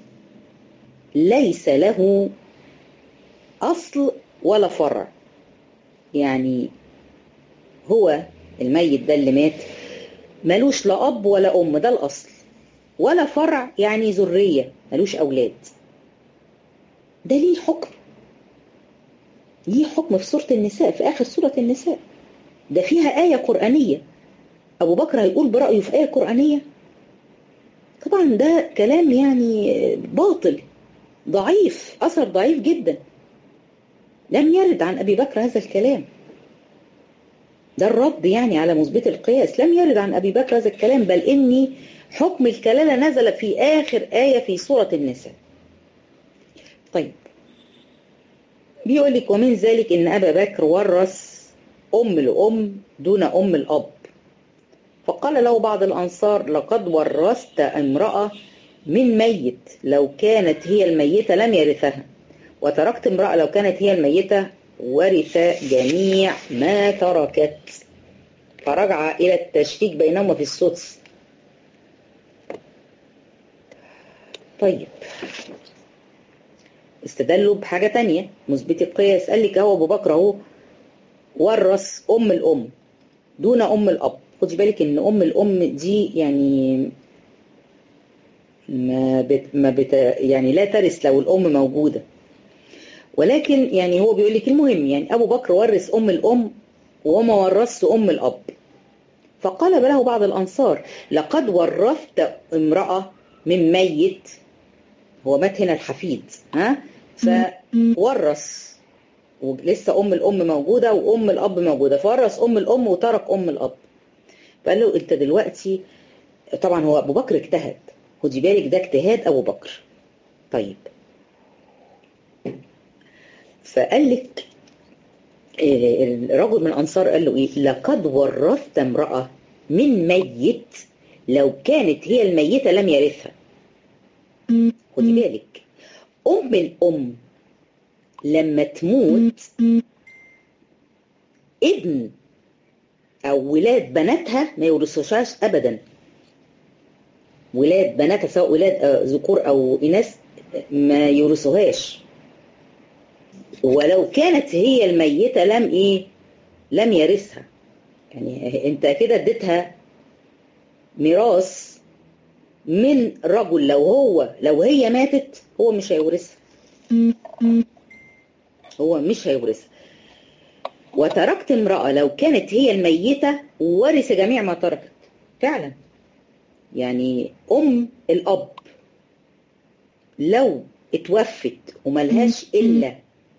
ليس له أصل ولا فرع، يعني هو الميت ده اللي مات ملوش لا أب ولا أم، ده الأصل، ولا فرع يعني ذرية، ملوش أولاد. ده ليه حكم، ليه حكم في سورة النساء، في آخر سورة النساء، ده فيها آية قرآنية. أبو بكر هيقول برأيه في آية قرآنية؟ طبعا ده كلام يعني باطل ضعيف، أثر ضعيف جدا، لم يرد عن أبي بكر هذا الكلام. ده الرد يعني على مثبت القياس، لم يرد عن أبي بكر هذا الكلام، بل إني حكم الكلالة نزل في آخر آية في سورة النساء. طيب بيقول لك ومن ذلك إن أبا بكر ورث أم الأم دون أم الأب، فقال له بعض الأنصار لقد ورثت امرأة من ميت لو كانت هي الميتة لم يرثها، وتركت امرأة لو كانت هي الميتة ورث جميع ما تركت، فرجع إلى التشريك بينهما في السدس. طيب استدلوا بحاجة تانية مثبت القياس، قال لك هو أبو بكر اهو ورث أم الأم دون أم الأب. خدي بالك إن أم الأم دي يعني يعني لا ترث لو الأم موجودة، ولكن يعني هو بيقول لك المهم يعني أبو بكر ورث أم الأم وما ورث أم الأب. فقال له بعض الأنصار لقد ورثت امرأة من ميت، هو مات هنا الحفيد، فورث ولسه أم الأم موجودة وأم الأب موجودة، فورث أم الأم وترك أم الأب. فقال له أنت دلوقتي، طبعا هو أبو بكر اجتهد، خدي بالك ده اجتهاد أبو بكر. طيب فقال لك الرجل من الأنصار قال له إيه؟ لقد ورثت امرأة من ميت لو كانت هي الميتة لم يرثها. خدي بالك أم الأم لما تموت ابن أو ولاد بناتها ما يورثوهاش أبدا، ولاد بناتها سواء ولاد ذكور أو إناث ما يورثوهاش، ولو كانت هي الميتة لم يرثها. يعني انت كده اديتها ميراث من رجل، لو هي ماتت هو مش هيورثها، هو مش هيورثها. وتركت امرأة لو كانت هي الميتة ورث جميع ما تركت. فعلا يعني الأب لو اتوفت وملهاش إلا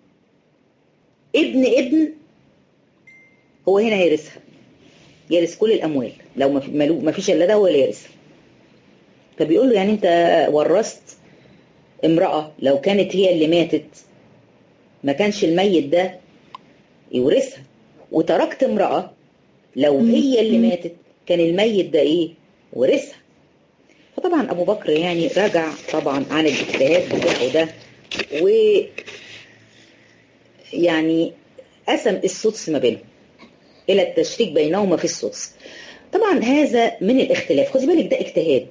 ابن هو هنا هيرثها، يرث كل الأموال. لو ما فيش إلا ده هو اللي يرثها. فبيقول له يعني أنت ورثت امرأة لو كانت هي اللي ماتت ما كانش الميت ده يورثها، وتركت امرأة لو هي اللي ماتت كان الميت ده ايه ورثها. فطبعا ابو بكر يعني رجع طبعا عن الاجتهاد بتاعه ده، و يعني قسم السدس ما بينهم الى التشريك بينهما في السدس. طبعا هذا من الاختلاف، خدي بالك ده اجتهاد،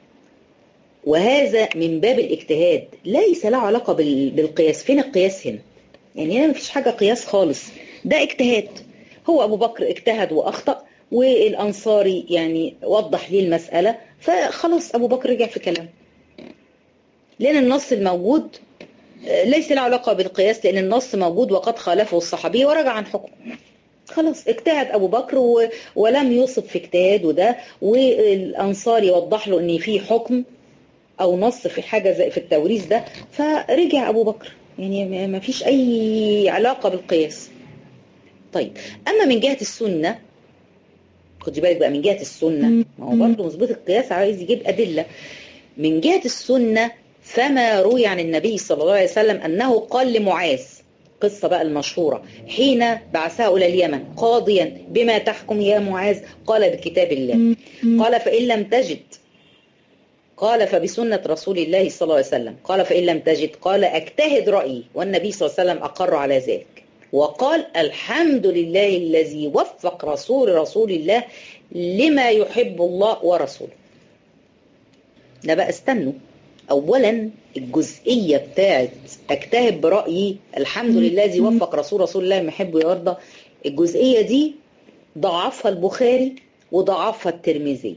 وهذا من باب الاجتهاد ليس له علاقة بالقياس. فين القياس هنا؟ يعني هنا مفيش حاجة قياس خالص، ده اجتهاد. هو أبو بكر اجتهد وأخطأ، والأنصاري يعني وضح ليه المسألة، فخلاص أبو بكر رجع في كلامه، لأن النص الموجود ليس له علاقة بالقياس، لأن النص موجود وقد خالفه الصحابي ورجع عن حكمه. خلاص اجتهد أبو بكر ولم يصب في اجتهاده ده، والأنصاري وضح له أن في حكم أو نص في حاجة زي في التوريث ده، فرجع أبو بكر. يعني ما فيش أي علاقة بالقياس. طيب أما من جهة السنة، خدي بالك بقى من جهة السنة، ما هو برضه مظبوط القياس عايز يجيب أدلة. من جهة السنة فما روي عن النبي صلى الله عليه وسلم أنه قال لمعاذ، قصة بقى المشهورة، حين بعثه إلى اليمن قاضيا بما تحكم يا معاذ؟ قال بكتاب الله. قال فإن لم تجد، قال فبسنة رسول الله صلى الله عليه وسلم. قال فإن لم تجد، قال أجتهد رأيي، والنبي صلى الله عليه وسلم أقر على ذلك، وقال الحمد لله الذي وفق رسول الله لما يحب الله ورسوله. ده بقى استنوا، أولا الجزئية بتاعت أجتهد برأيي الحمد لله الذي وفق رسول الله لما يحب ويرضى، الجزئية دي ضعفها البخاري وضعفها الترمذي،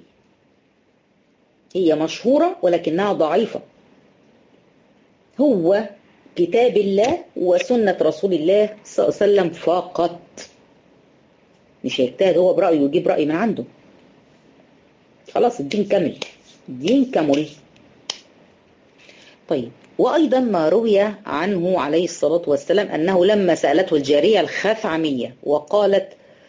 هي مشهورة ولكنها ضعيفة. هو كتاب الله وسنة رسول الله صلى الله عليه وسلم فقط، مش هيجتهد هو برأيه ويجيب رأي من عنده. خلاص الدين كمل، الدين كمل. طيب وأيضا ما روي عنه عليه الصلاة والسلام أنه لما سألته الجارية الخثعمية وقالت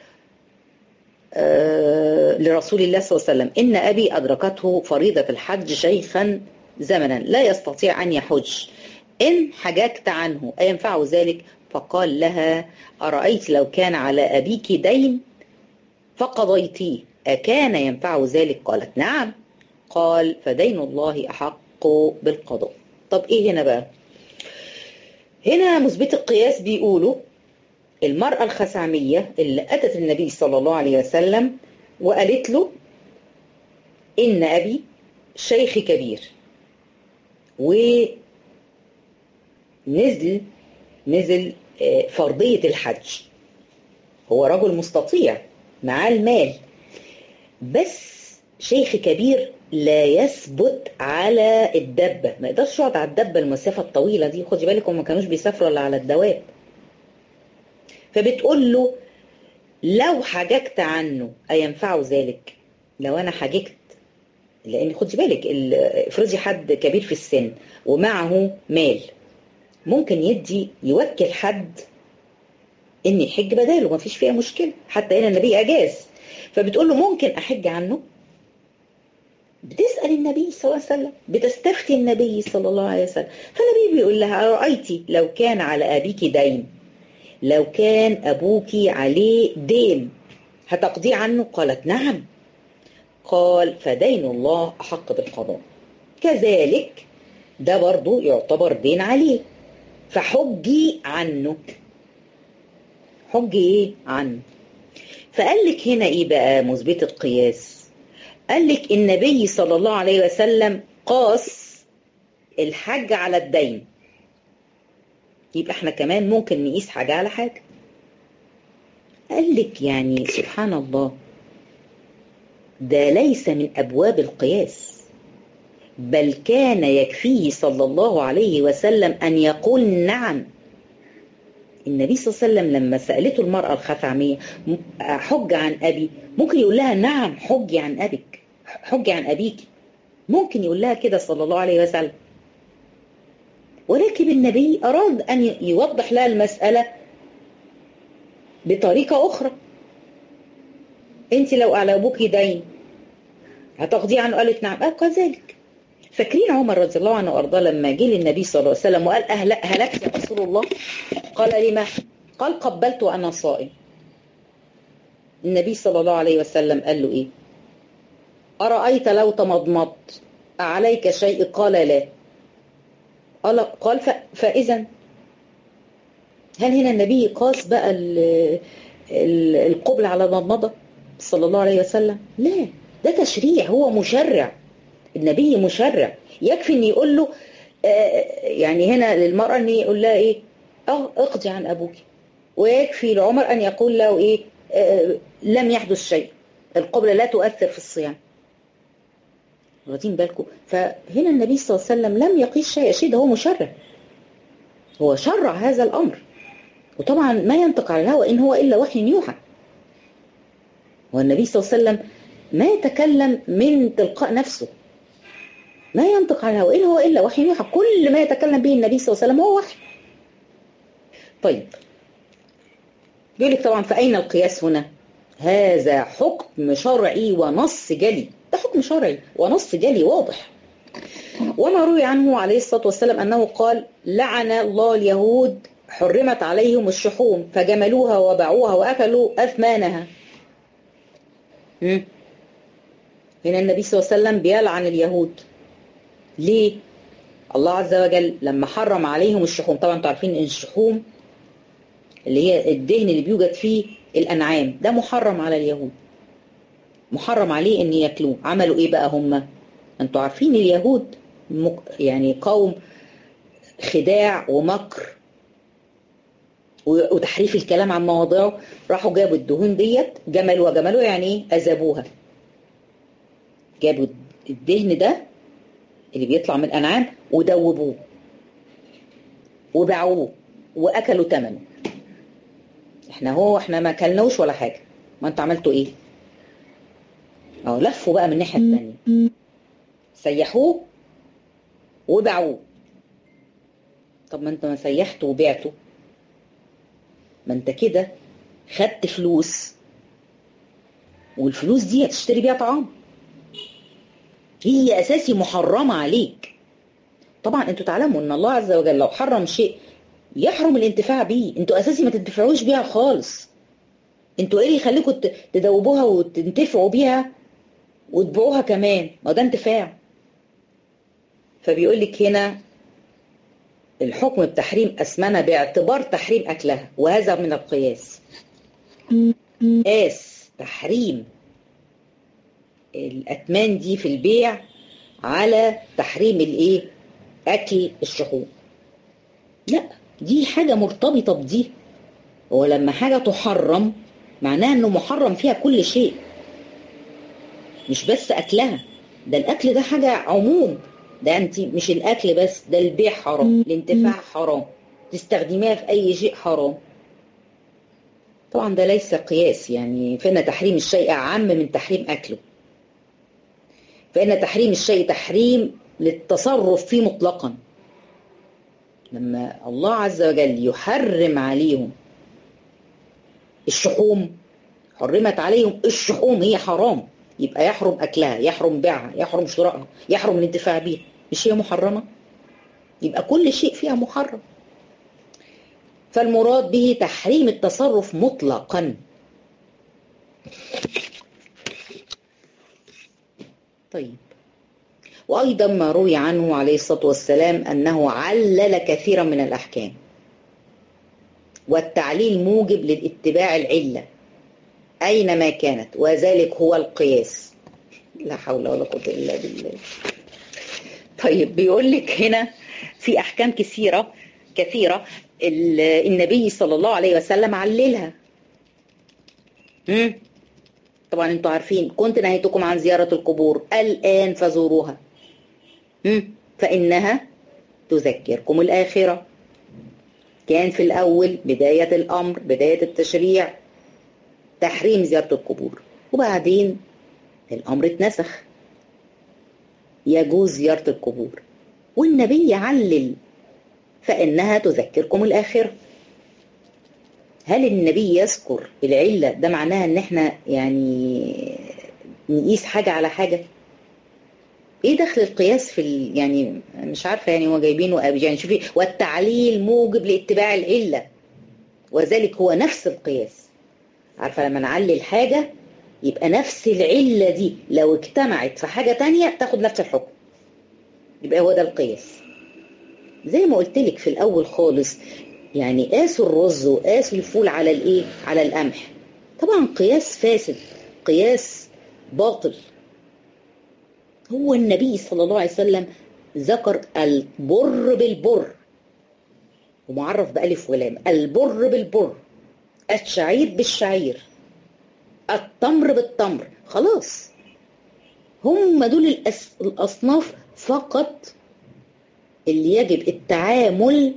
لرسول الله صلى الله عليه وسلم إن أبي أدركته فريضة الحج شيخا زمنا لا يستطيع أن يحج، إن حججت عنه أينفعه ذلك؟ فقال لها أرأيت لو كان على أبيك دين فقضيتيه أكان ينفعه ذلك؟ قالت نعم. قال فدين الله أحق بالقضاء. طب إيه هنا بقى؟ هنا مثبت القياس بيقولوا المرأة الخثعمية اللي أتت النبي صلى الله عليه وسلم وقالت له إن أبي شيخ كبير، ونزل فرضية الحج، هو رجل مستطيع معاه المال، بس شيخ كبير لا يثبت على الدبة، ما يقدرش يقعد على الدبة المسافة الطويلة دي. خدي بالك هم ما كانوش بيسافروا الا على الدواب. فبتقول له لو حججت عنه أينفعه ذلك؟ لو أنا حججت، لأن خدي بالك افرضي حد كبير في السن ومعه مال، ممكن يوكل حد إن يحج بداله، ما فيش فيها مشكلة، حتى هنا النبي أجاز. فبتقول له ممكن أحج عنه؟ بتسأل النبي صلى الله عليه وسلم، بتستفتي النبي صلى الله عليه وسلم. فالنبي بيقول لها أرأيتي لو كان على أبيك دين، لو كان أبوك عليه دين هتقضي عنه؟ قالت نعم. قال فدين الله أحق بالقضاء، كذلك ده برضو يعتبر دين عليه، فحجي عنه. حجي إيه عنه؟ فقال لك هنا إيه بقى مثبت القياس؟ قال لك النبي صلى الله عليه وسلم قاس الحج على الدين، يبقى احنا كمان ممكن نقيس حاجة على حاجة. قال لك يعني سبحان الله، ده ليس من أبواب القياس، بل كان يكفيه صلى الله عليه وسلم أن يقول نعم. النبي صلى الله عليه وسلم لما سألته المرأة الخثعمية حج عن أبي، ممكن يقول لها نعم حجي عن أبيك، حجي عن أبيك، ممكن يقول لها كده صلى الله عليه وسلم. ولكن النبي أراد أن يوضح لها المسألة بطريقة أخرى. أنت لو على أبوك دين هتاخديه عنه؟ قالت نعم. قال كذلك. فاكرين عمر رضي الله عنه وأرضاه لما جه للنبي صلى الله عليه وسلم وقال هلكت يا رسول الله؟ قال لما؟ قال قبلت وأنا صائم. النبي صلى الله عليه وسلم قال له إيه؟ أرأيت لو تمضمضت أعليك شيء؟ قال لا. قال فإذا هل هنا النبي قاس بقى القبل على المضمضة صلى الله عليه وسلم؟ لا، ده تشريع، هو مشرع، النبي مشرع. يكفي ان يقول له يعني هنا للمرأة ان يقول لها ايه؟ اقضي عن ابوك. ويكفي لعمر ان يقول له ايه؟ لم يحدث شيء، القبلة لا تؤثر في الصيام. واخدين بالكم؟ فهنا النبي صلى الله عليه وسلم لم يقيس شيء، ده هو مشرع، هو شرع هذا الامر. وطبعا ما ينطق على الهوى ان هو الا وحي يوحى. والنبي صلى الله عليه وسلم ما يتكلم من تلقاء نفسه، ما ينطق على الهوى إن هو إلا وحي يوحى. كل ما يتكلم به النبي صلى الله عليه وسلم هو وحي. طيب يقول لك طبعا فأين القياس هنا؟ هذا حكم شرعي ونص جلي، ده حكم شرعي ونص جلي واضح. وما روي عنه عليه الصلاة والسلام أنه قال لعن الله اليهود حرمت عليهم الشحوم فجملوها وباعوها وأكلوا أثمانها. هنا النبي صلى الله عليه وسلم بيلعن اليهود. ليه؟ الله عز وجل لما حرم عليهم الشحوم، طبعا انتوا عارفين ان الشحوم اللي هي الدهن اللي بيوجد فيه الأنعام ده محرم على اليهود، محرم عليه ان ياكلوه. عملوا ايه بقى هم؟ انتوا عارفين اليهود يعني قوم خداع ومكر وتحريف الكلام عن مواضعه. راحوا جابوا الدهون ديت، جملوها يعني ايه؟ أذبوها. جابوا الدهن ده اللي بيطلع من الأنعام ودوبوه وباعوه وأكلوا ثمنه. احنا ما اكلناوش ولا حاجة، ما انتوا عملتوا ايه؟ لفوا بقى من الناحية الثانية، سيحوه وباعوه. طب ما انت ما سيحته وبعته، ما انت كده خدت فلوس، والفلوس دي هتشتري بيها طعام، هي أساسي محرمة عليك. طبعا انتوا تعلموا ان الله عز وجل لو حرم شيء يحرم الانتفاع بيه، انتوا أساسي ما تنتفعوش بيها خالص. انتوا ايه اللي يخليكم تدوبوها وتنتفعوا بيها وتبيعوها كمان؟ ما ده انتفاع. فبيقول لك هنا الحكم بتحريم أثمانها باعتبار تحريم أكلها، وهذا من القياس. قاس تحريم الأثمان دي في البيع على تحريم الايه؟ أكل الشحوم. لا، دي حاجة مرتبطة بدي. ولما حاجة تحرم معناها انه محرم فيها كل شيء، مش بس أكلها. ده الأكل ده حاجة عموم، ده انت مش الأكل بس، ده البيع حرام، الانتفاع حرام، تستخدميها في أي شيء حرام. طبعا ده ليس قياس، يعني فإن تحريم الشيء أعم من تحريم أكله. فإن تحريم الشيء تحريم للتصرف فيه مطلقا. لما الله عز وجل يحرم عليهم الشحوم، حرمت عليهم الشحوم، هي حرام، يبقى يحرم أكلها، يحرم بيعها، يحرم شرائها، يحرم الانتفاع بيها. مش هي محرمة؟ يبقى كل شيء فيها محرم. فالمراد به تحريم التصرف مطلقا. طيب، وأيضا ما روي عنه عليه الصلاة والسلام أنه علل كثيرا من الأحكام، والتعليل موجب للاتباع العلة أينما كانت، وذلك هو القياس. لا حول ولا قوة إلا بالله. طيب بيقول لك هنا في أحكام كثيرة النبي صلى الله عليه وسلم عللها. طبعا انتوا عارفين كنت نهيتكم عن زيارة القبور، الآن فزوروها فإنها تذكركم الآخرة. كان في الأول بداية الأمر، بداية التشريع تحريم زيارة القبور، وبعدين الأمر اتنسخ يجوز زيارة القبور، والنبي يعلل فإنها تذكركم الآخرة. هل النبي يذكر العلة ده معناها ان احنا يعني نقيس حاجة على حاجة؟ ايه دخل القياس في يعني مش عارفة، يعني هو جايبينه يعني شوفي، والتعليل موجب لاتباع العلة وذلك هو نفس القياس. عارفة لما نعلل حاجة يبقى نفس العلة دي لو اجتمعت في حاجة تانية تاخد نفس الحكم، يبقى هو ده القياس. زي ما قلت لك في الأول خالص، يعني قاسوا الرز وقاسوا الفول على الايه؟ على القمح. طبعا قياس فاسد، قياس باطل. هو النبي صلى الله عليه وسلم ذكر البر بالبر ومعرف بألف ولام، البر بالبر، الشعير بالشعير، التمر بالتمر، خلاص هم دول الأصناف فقط اللي يجب التعامل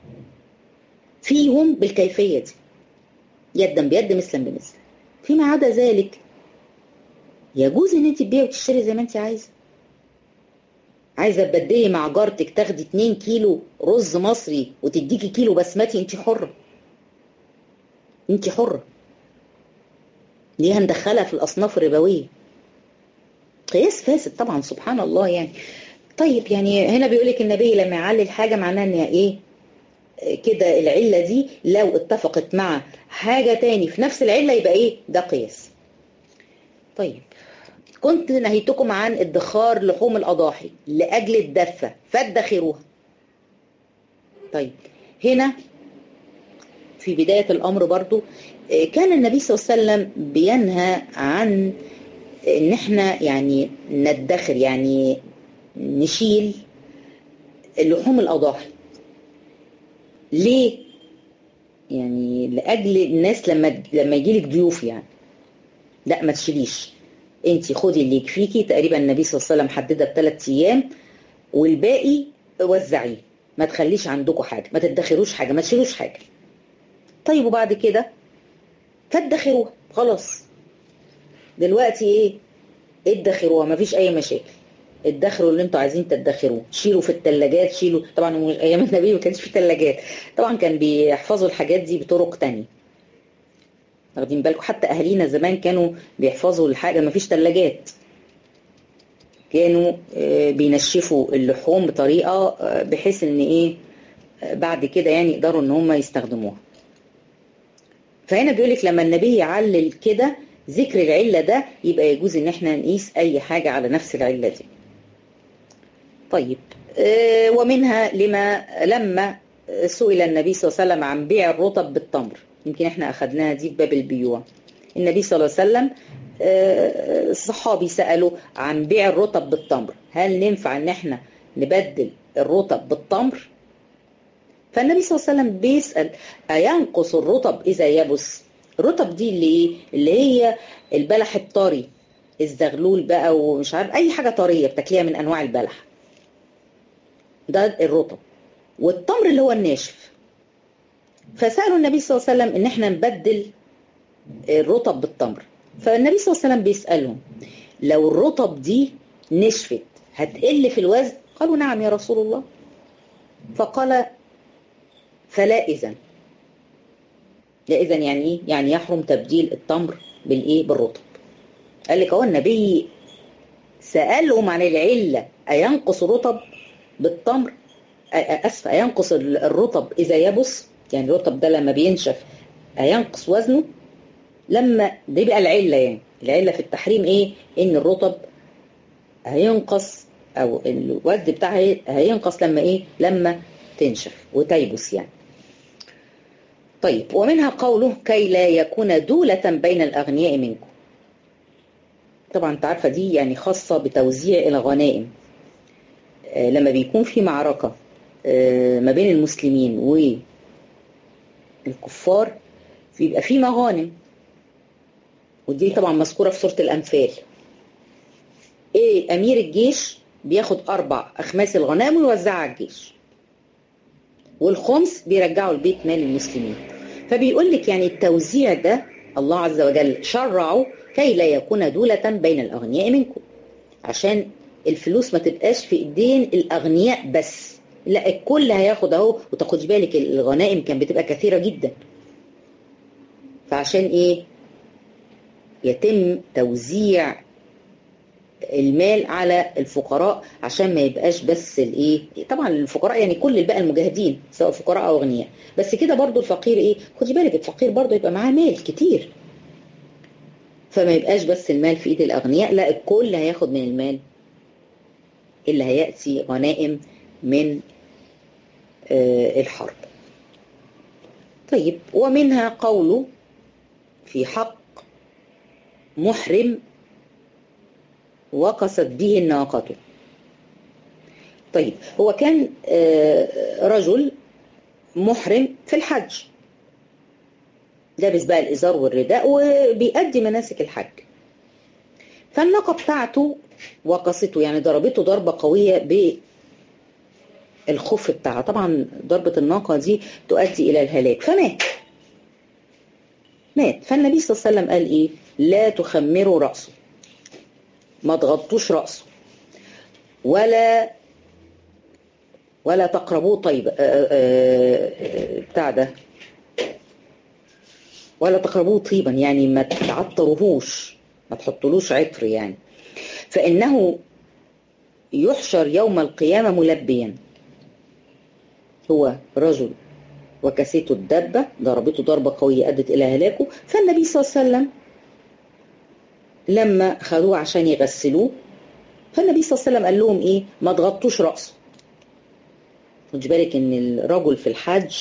فيهم بالكيفية دي، يدا بيد مثلا بمثل. فيما عدا ذلك يجوز ان انت تبيعي وتشتري زي ما انت عايزه تبدلي مع جارتك تاخدي 2 كيلو رز مصري وتديكي كيلو بسمتي، انت حره، انت حره. دي هندخلها في الاصناف الربويه. قياس فاسد طبعا، سبحان الله يعني. طيب يعني هنا بيقولك النبي لما يعلل حاجه معناها ان ايه كده؟ العله دي لو اتفقت مع حاجه تاني في نفس العله يبقى ايه؟ ده قياس. طيب كنت نهيتكم عن ادخار لحوم الأضاحي لأجل الدفة فادخروها. طيب هنا في بداية الأمر برضو كان النبي صلى الله عليه وسلم بينهى عن ان احنا يعني ندخر، يعني نشيل لحوم الأضاحي. ليه؟ يعني لأجل الناس لما يجيلك ضيوف يعني، لا ما تشيليش، انت خدي اللي يكفيكي. تقريبا النبي صلى الله عليه وسلم حددها ب3 ايام والباقي وزعيه، ما تخليش عندكم حاجه، ما تدخروش حاجه، ما تشيلوش حاجه. طيب وبعد كده فادخروها خلاص. دلوقتي ايه؟ ادخروها، ما فيش اي مشاكل، ادخروا اللي انتوا عايزين تدخروه، شيلوا في الثلاجات، شيلوا. طبعا ايام النبي ما كانش في ثلاجات، طبعا كان بيحفظوا الحاجات دي بطرق تانية. واخدين بالكم؟ حتى اهالينا زمان كانوا بيحفظوا الحاجه، ما فيش ثلاجات، كانوا بينشفوا اللحوم بطريقه بحيث ان ايه بعد كده يعني يقدروا ان هم يستخدموها. فهنا بيقولك لما النبي يعلل كده ذكر العله ده يبقى يجوز ان احنا نقيس اي حاجه على نفس العله دي. طيب ومنها لما سئل النبي صلى الله عليه وسلم عن بيع الرطب بالتمر، يمكن احنا اخذناها دي في باب البيوع. النبي صلى الله عليه وسلم الصحابي سألوا عن بيع الرطب بالتمر، هل ننفع ان احنا نبدل الرطب بالتمر؟ فالنبي صلى الله عليه وسلم بيسأل أينقص الرطب إذا يبس؟ الرطب دي اللي هي البلح الطري، الزغلول بقى ومش عارف أي حاجة طرية بتاكليها من أنواع البلح، ده الرطب. والتمر اللي هو الناشف. فسألوا النبي صلى الله عليه وسلم إن احنا نبدل الرطب بالتمر. فالنبي صلى الله عليه وسلم بيسألهم لو الرطب دي نشفت هتقل في الوزن؟ قالوا نعم يا رسول الله. فقال فلا إذن. لا إذن يعني إيه؟ يعني يحرم تبديل التمر بالإيه؟ بالرطب. قال لك هو النبي سألهم عن العلة أينقص الرطب بالتمر، أسف، أينقص الرطب إذا يبس؟ يعني الرطب ده لما بينشف أينقص وزنه؟ لما دي بقى العلة، يعني العلة في التحريم إيه؟ إن الرطب هينقص أو الوزن بتاعها هينقص لما إيه؟ لما تنشف وتيبس يعني. طيب ومنها قوله كي لا يكون دولة بين الأغنياء منكم. طبعا انت عارفة دي يعني خاصة بتوزيع الغنائم. لما بيكون في معركة ما بين المسلمين والكفار بيبقى في مغانم، ودي طبعا مذكورة في سورة الأنفال. أمير الجيش بياخد 4 أخماس الغنائم ويوزعها على الجيش. والخمس بيرجعوا البيت مال المسلمين. فبيقول لك يعني التوزيع ده الله عز وجل شرعه كي لا يكون دولة بين الأغنياء منكم، عشان الفلوس ما تبقاش في ايدين الأغنياء بس، لا الكل هياخد اهو. وتاخدش بالك الغنائم كان بتبقى كثيرة جدا، فعشان ايه يتم توزيع المال على الفقراء، عشان ما يبقاش بس الايه، طبعا الفقراء يعني كل الباقي المجاهدين سواء فقراء او اغنياء، بس كده برضو الفقير ايه، خدي بالك الفقير برضو يبقى معاه مال كتير، فما يبقاش بس المال في ايد الاغنياء، لا الكل هياخد من المال اللي هيأتي غنائم من الحرب. طيب، ومنها قوله في حق محرم وقست به الناقة. طيب، هو كان رجل محرم في الحج، لابس بقى الإزار والرداء وبيأدي مناسك الحج، فالناقة بتاعته وقسته، يعني ضربته ضربة قوية بالخف بتاعها. طبعا ضربة الناقة دي تؤدي إلى الهلاك، فمات. فالنبي صلى الله عليه وسلم قال إيه؟ لا تخمروا رأسه، ما تغطوش رأسه، ولا تقربوه. طيب بتاع ده، ولا تقربوه طيبا، يعني ما تعطروهوش، ما تحطلوش عطر يعني. فإنه يحشر يوم القيامة ملبيا. هو رجل وكسيته الدبة، ضربته ضربة قوية أدت إلى هلاكه، فالنبي صلى الله عليه وسلم لما خدوه عشان يغسلوه، فالنبي صلى الله عليه وسلم قال لهم إيه؟ ما تغطوش رأسه. خدش بالك إن الرجل في الحج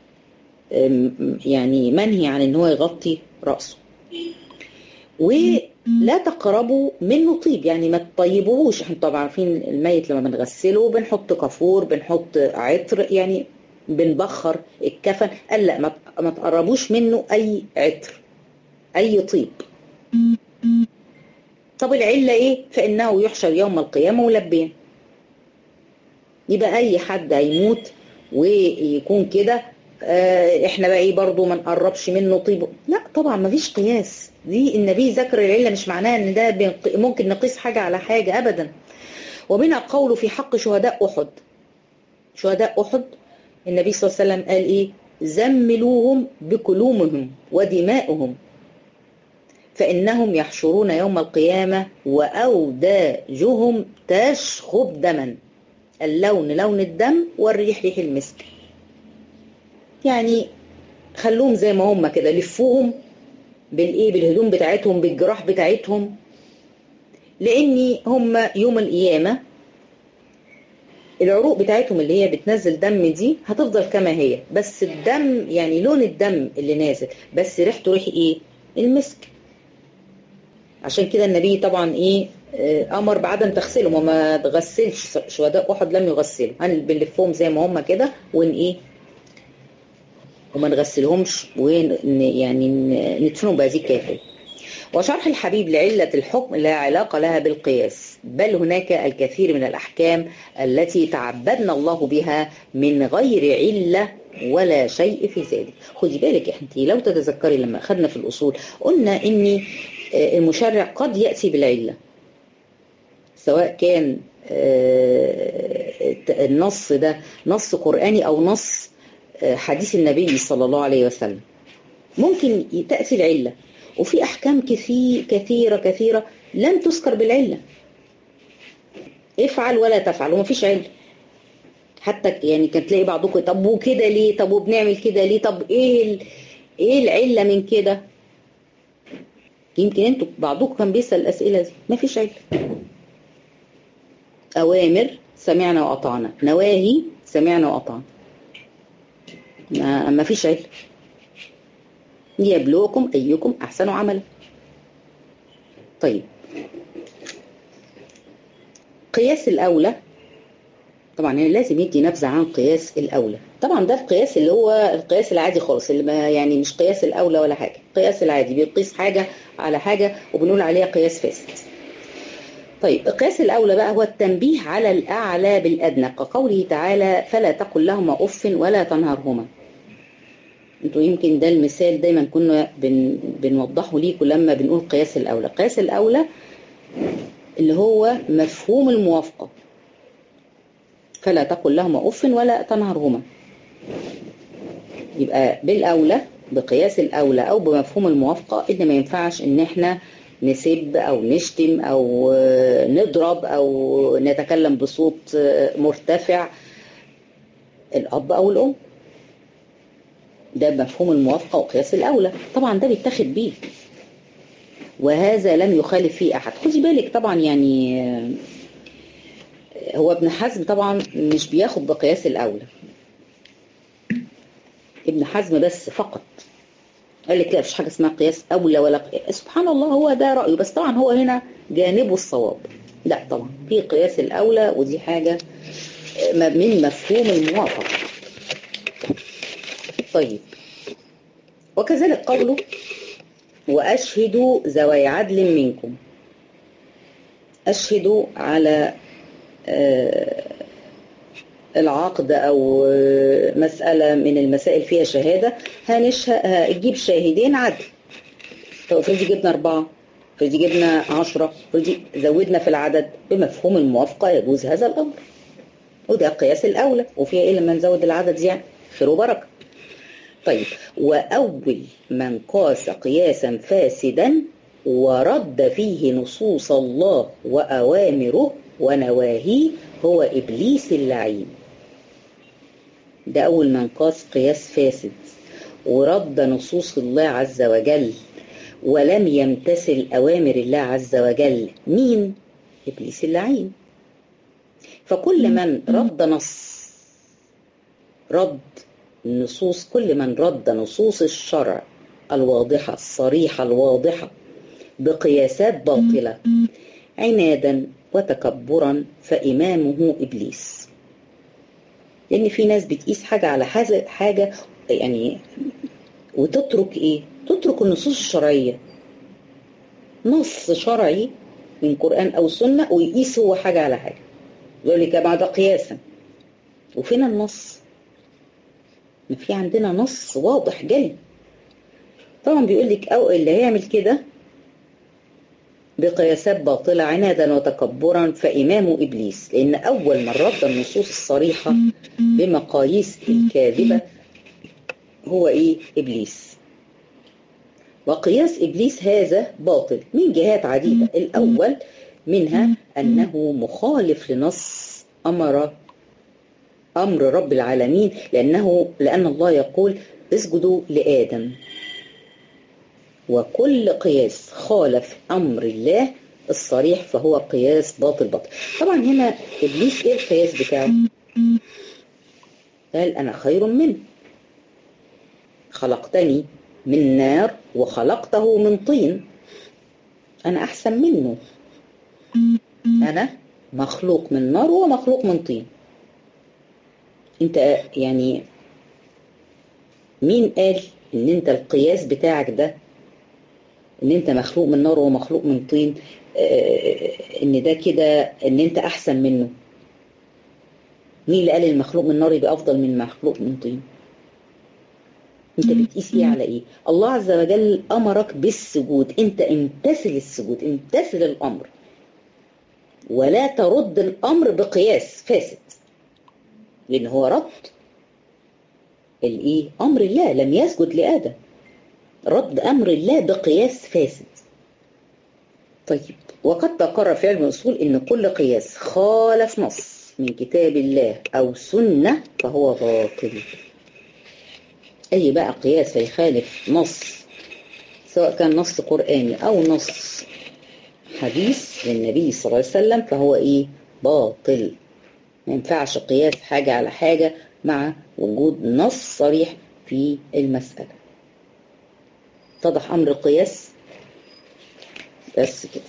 يعني منهي عن إن هو يغطي رأسه. ولا تقربوا منه طيب، يعني ما تطيبوهوش. احنا طبعا عارفين الميت لما بنغسله بنحط كافور، بنحط عطر، يعني بنبخر الكفن. قال لا، ما تقربوش منه اي عطر، اي طيب. طب العلة ايه؟ فانه يحشر يوم القيامة ملبيا. يبقى اي حد هيموت ويكون كده، احنا بقى ايه برضو ما نقربش منه طيب؟ لا طبعا ما فيش قياس. دي النبي ذكر العلة مش معناها ان ده ممكن نقيس حاجة على حاجة ابدا. ومنها قوله في حق شهداء احد. شهداء احد النبي صلى الله عليه وسلم قال ايه؟ زملوهم بكلومهم ودمائهم فانهم يحشرون يوم القيامة واوداجهم تشخب دما، اللون لون الدم والريح ريح المسك. يعني خلوهم زي ما هم كده، لفوهم بالايه، بالهدوم بتاعتهم، بالجراح بتاعتهم، لان هم يوم القيامه العروق بتاعتهم اللي هي بتنزل دم دي هتفضل كما هي، بس الدم يعني لون الدم اللي نازل، بس ريحته ريح ايه؟ المسك. عشان كده النبي طبعا ايه امر بعدم تغسلهم، وما تغسلش شهداء احد، لم يغسلوا، بنلفهم زي ما هم كده ايه، وما نغسلهمش، يعني ندفنهم بهذه الكيفية. وشرح الحبيب لعلة الحكم لا علاقة لها بالقياس، بل هناك الكثير من الأحكام التي تعبدنا الله بها من غير علة ولا شيء في ذلك. خدي بالك انت لو تتذكري لما أخذنا في الأصول قلنا إن المشرع قد يأتي بالعلة، سواء كان النص ده نص قرآني أو نص حديث النبي صلى الله عليه وسلم، ممكن تأتي العلة. وفي أحكام كثيرة لم تذكر بالعلة، افعل ولا تفعل وما فيش علة. حتى يعني كانت تلاقي بعضكم طب وكده ليه، طب وبنعمل كده ليه، طب ايه العلة من كده؟ يمكن انتوا بعضكم كان بيسأل الأسئلة دي. ما فيش علة. أوامر سمعنا وأطعنا، نواهي سمعنا وأطعنا، ما فيش علة. ليبلوكم أيكم أحسن عملا. طيب، قياس الأولى طبعا لازم يدي نبذة عن قياس الأولى. طبعا ده القياس اللي هو القياس العادي خالص، اللي ما يعني مش قياس الأولى ولا حاجة، قياس العادي بيقيس حاجة على حاجة وبنقول عليها قياس فاسد. طيب قياس الأولى بقى هو التنبيه على الأعلى بالأدنى، كقوله تعالى فلا تقل لهما أف ولا تنهرهما. انتوا يمكن ده المثال دايما كنا بنوضحه ليكم لما بنقول قياس الأولى. قياس الأولى اللي هو مفهوم الموافقة، فلا تقل لهما أف ولا تنهرهما. يبقى بالأولى بقياس الأولى أو بمفهوم الموافقة إن ما ينفعش إن احنا نسب أو نشتم أو نضرب أو نتكلم بصوت مرتفع الأب أو الأم. ده مفهوم الموافقة وقياس الأولى، طبعا ده بيتاخد بيه، وهذا لم يخالف فيه أحد. خدي بالك طبعا يعني هو ابن حزم طبعا مش بياخد بقياس الأولى، ابن حزم بس فقط قال لك لا مفيش حاجة اسمها قياس أولى ولا سبحان الله، هو ده رأيه، بس طبعا هو هنا جانبه الصواب. لا طبعا في قياس الأولى، ودي حاجة من مفهوم الموافقة. طيب وكذلك قوله وأشهدوا ذوي عدل منكم. أشهدوا على العقد أو مسألة من المسائل فيها شهادة، هنجيب شاهدين عدل. طب افرضي جبنا 4، افرضي جبنا 10، افرضي زودنا في العدد، بمفهوم الموافقة يجوز هذا الأمر، وده قياس الأولى. وفيها إيه لما نزود العدد؟ يعني خير وبركة. طيب وأول من قاس قياسا فاسدا ورد فيه نصوص الله وأوامره ونواهيه هو إبليس اللعين. ده أول من قاس قياس فاسد ورد نصوص الله عز وجل ولم يمتثل أوامر الله عز وجل. مين؟ إبليس اللعين. فكل من رد النصوص، كل من رد نصوص الشرع الواضحة الصريحة الواضحة بقياسات باطلة عنادا وتكبرا فإمامه إبليس. لأن في ناس بتقيس حاجة على حاجة يعني، وتترك إيه؟ تترك النصوص الشرعية، نص شرعي من قرآن أو سنة ويقيس هو حاجة على حاجة، يقول لك بعد قياسا. وفين النص؟ ما في عندنا نص واضح جلي. طبعا بيقول لك أو اللي هيعمل كده بقياسات باطلة عنادا وتكبرا فإمامه إبليس، لأن أول من رد النصوص الصريحة بمقاييس الكاذبة هو إيه؟ إبليس. وقياس إبليس هذا باطل من جهات عديدة. الأول منها أنه مخالف لنص أمر رب العالمين، لأن الله يقول اسجدوا لآدم، وكل قياس خالف أمر الله الصريح فهو قياس باطل. طبعا هنا إبليس إيه القياس بتاعه؟ قال أنا خير منه، خلقتني من نار وخلقته من طين، أنا أحسن منه، أنا مخلوق من نار وهو مخلوق من طين. أنت يعني مين قال إن أنت القياس بتاعك ده إن أنت مخلوق من نار وهو مخلوق من طين إن ده كده إن أنت أحسن منه؟ مين اللي قال المخلوق من نار يبقى أفضل من مخلوق من طين؟ انت بتقيس ايه على ايه؟ الله عز وجل امرك بالسجود، انت امتثل السجود، امتثل الامر، ولا ترد الامر بقياس فاسد، لان هو رد الايه؟ امر الله، لم يسجد لآدم، رد امر الله بقياس فاسد. طيب وقد تقرر في علم الاصول ان كل قياس خالف نص من كتاب الله او سنه فهو باطل. أي بقى قياس يخالف نص، سواء كان نص قرآني أو نص حديث للنبي صلى الله عليه وسلم فهو إيه؟ باطل. ما ينفعش قياس حاجة على حاجة مع وجود نص صريح في المسألة. اتضح أمر القياس؟ بس كده.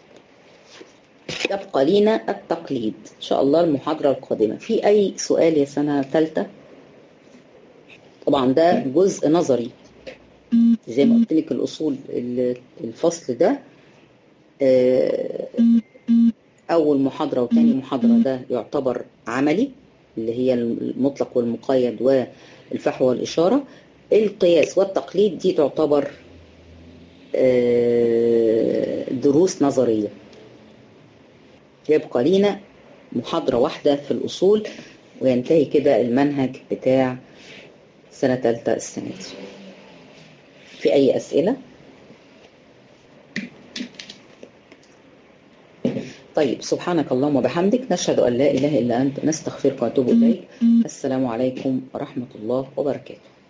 يبقى لينا التقليد إن شاء الله المحاضرة القادمة. في أي سؤال يا سنة ثالثة؟ طبعا ده جزء نظري زي ما قلت لك. الأصول الفصل ده أول محاضرة وتاني محاضرة ده يعتبر عملي، اللي هي المطلق والمقيد والفحوى والإشارة. القياس والتقليد دي تعتبر دروس نظرية. يبقى لينا محاضرة واحدة في الأصول وينتهي كده المنهج بتاع سنة ثالثة السنة دي. في أي أسئلة؟ طيب، سبحانك اللهم وبحمدك، نشهد أن لا إله إلا أنت، نستغفرك ونتوب إليك. السلام عليكم ورحمة الله وبركاته.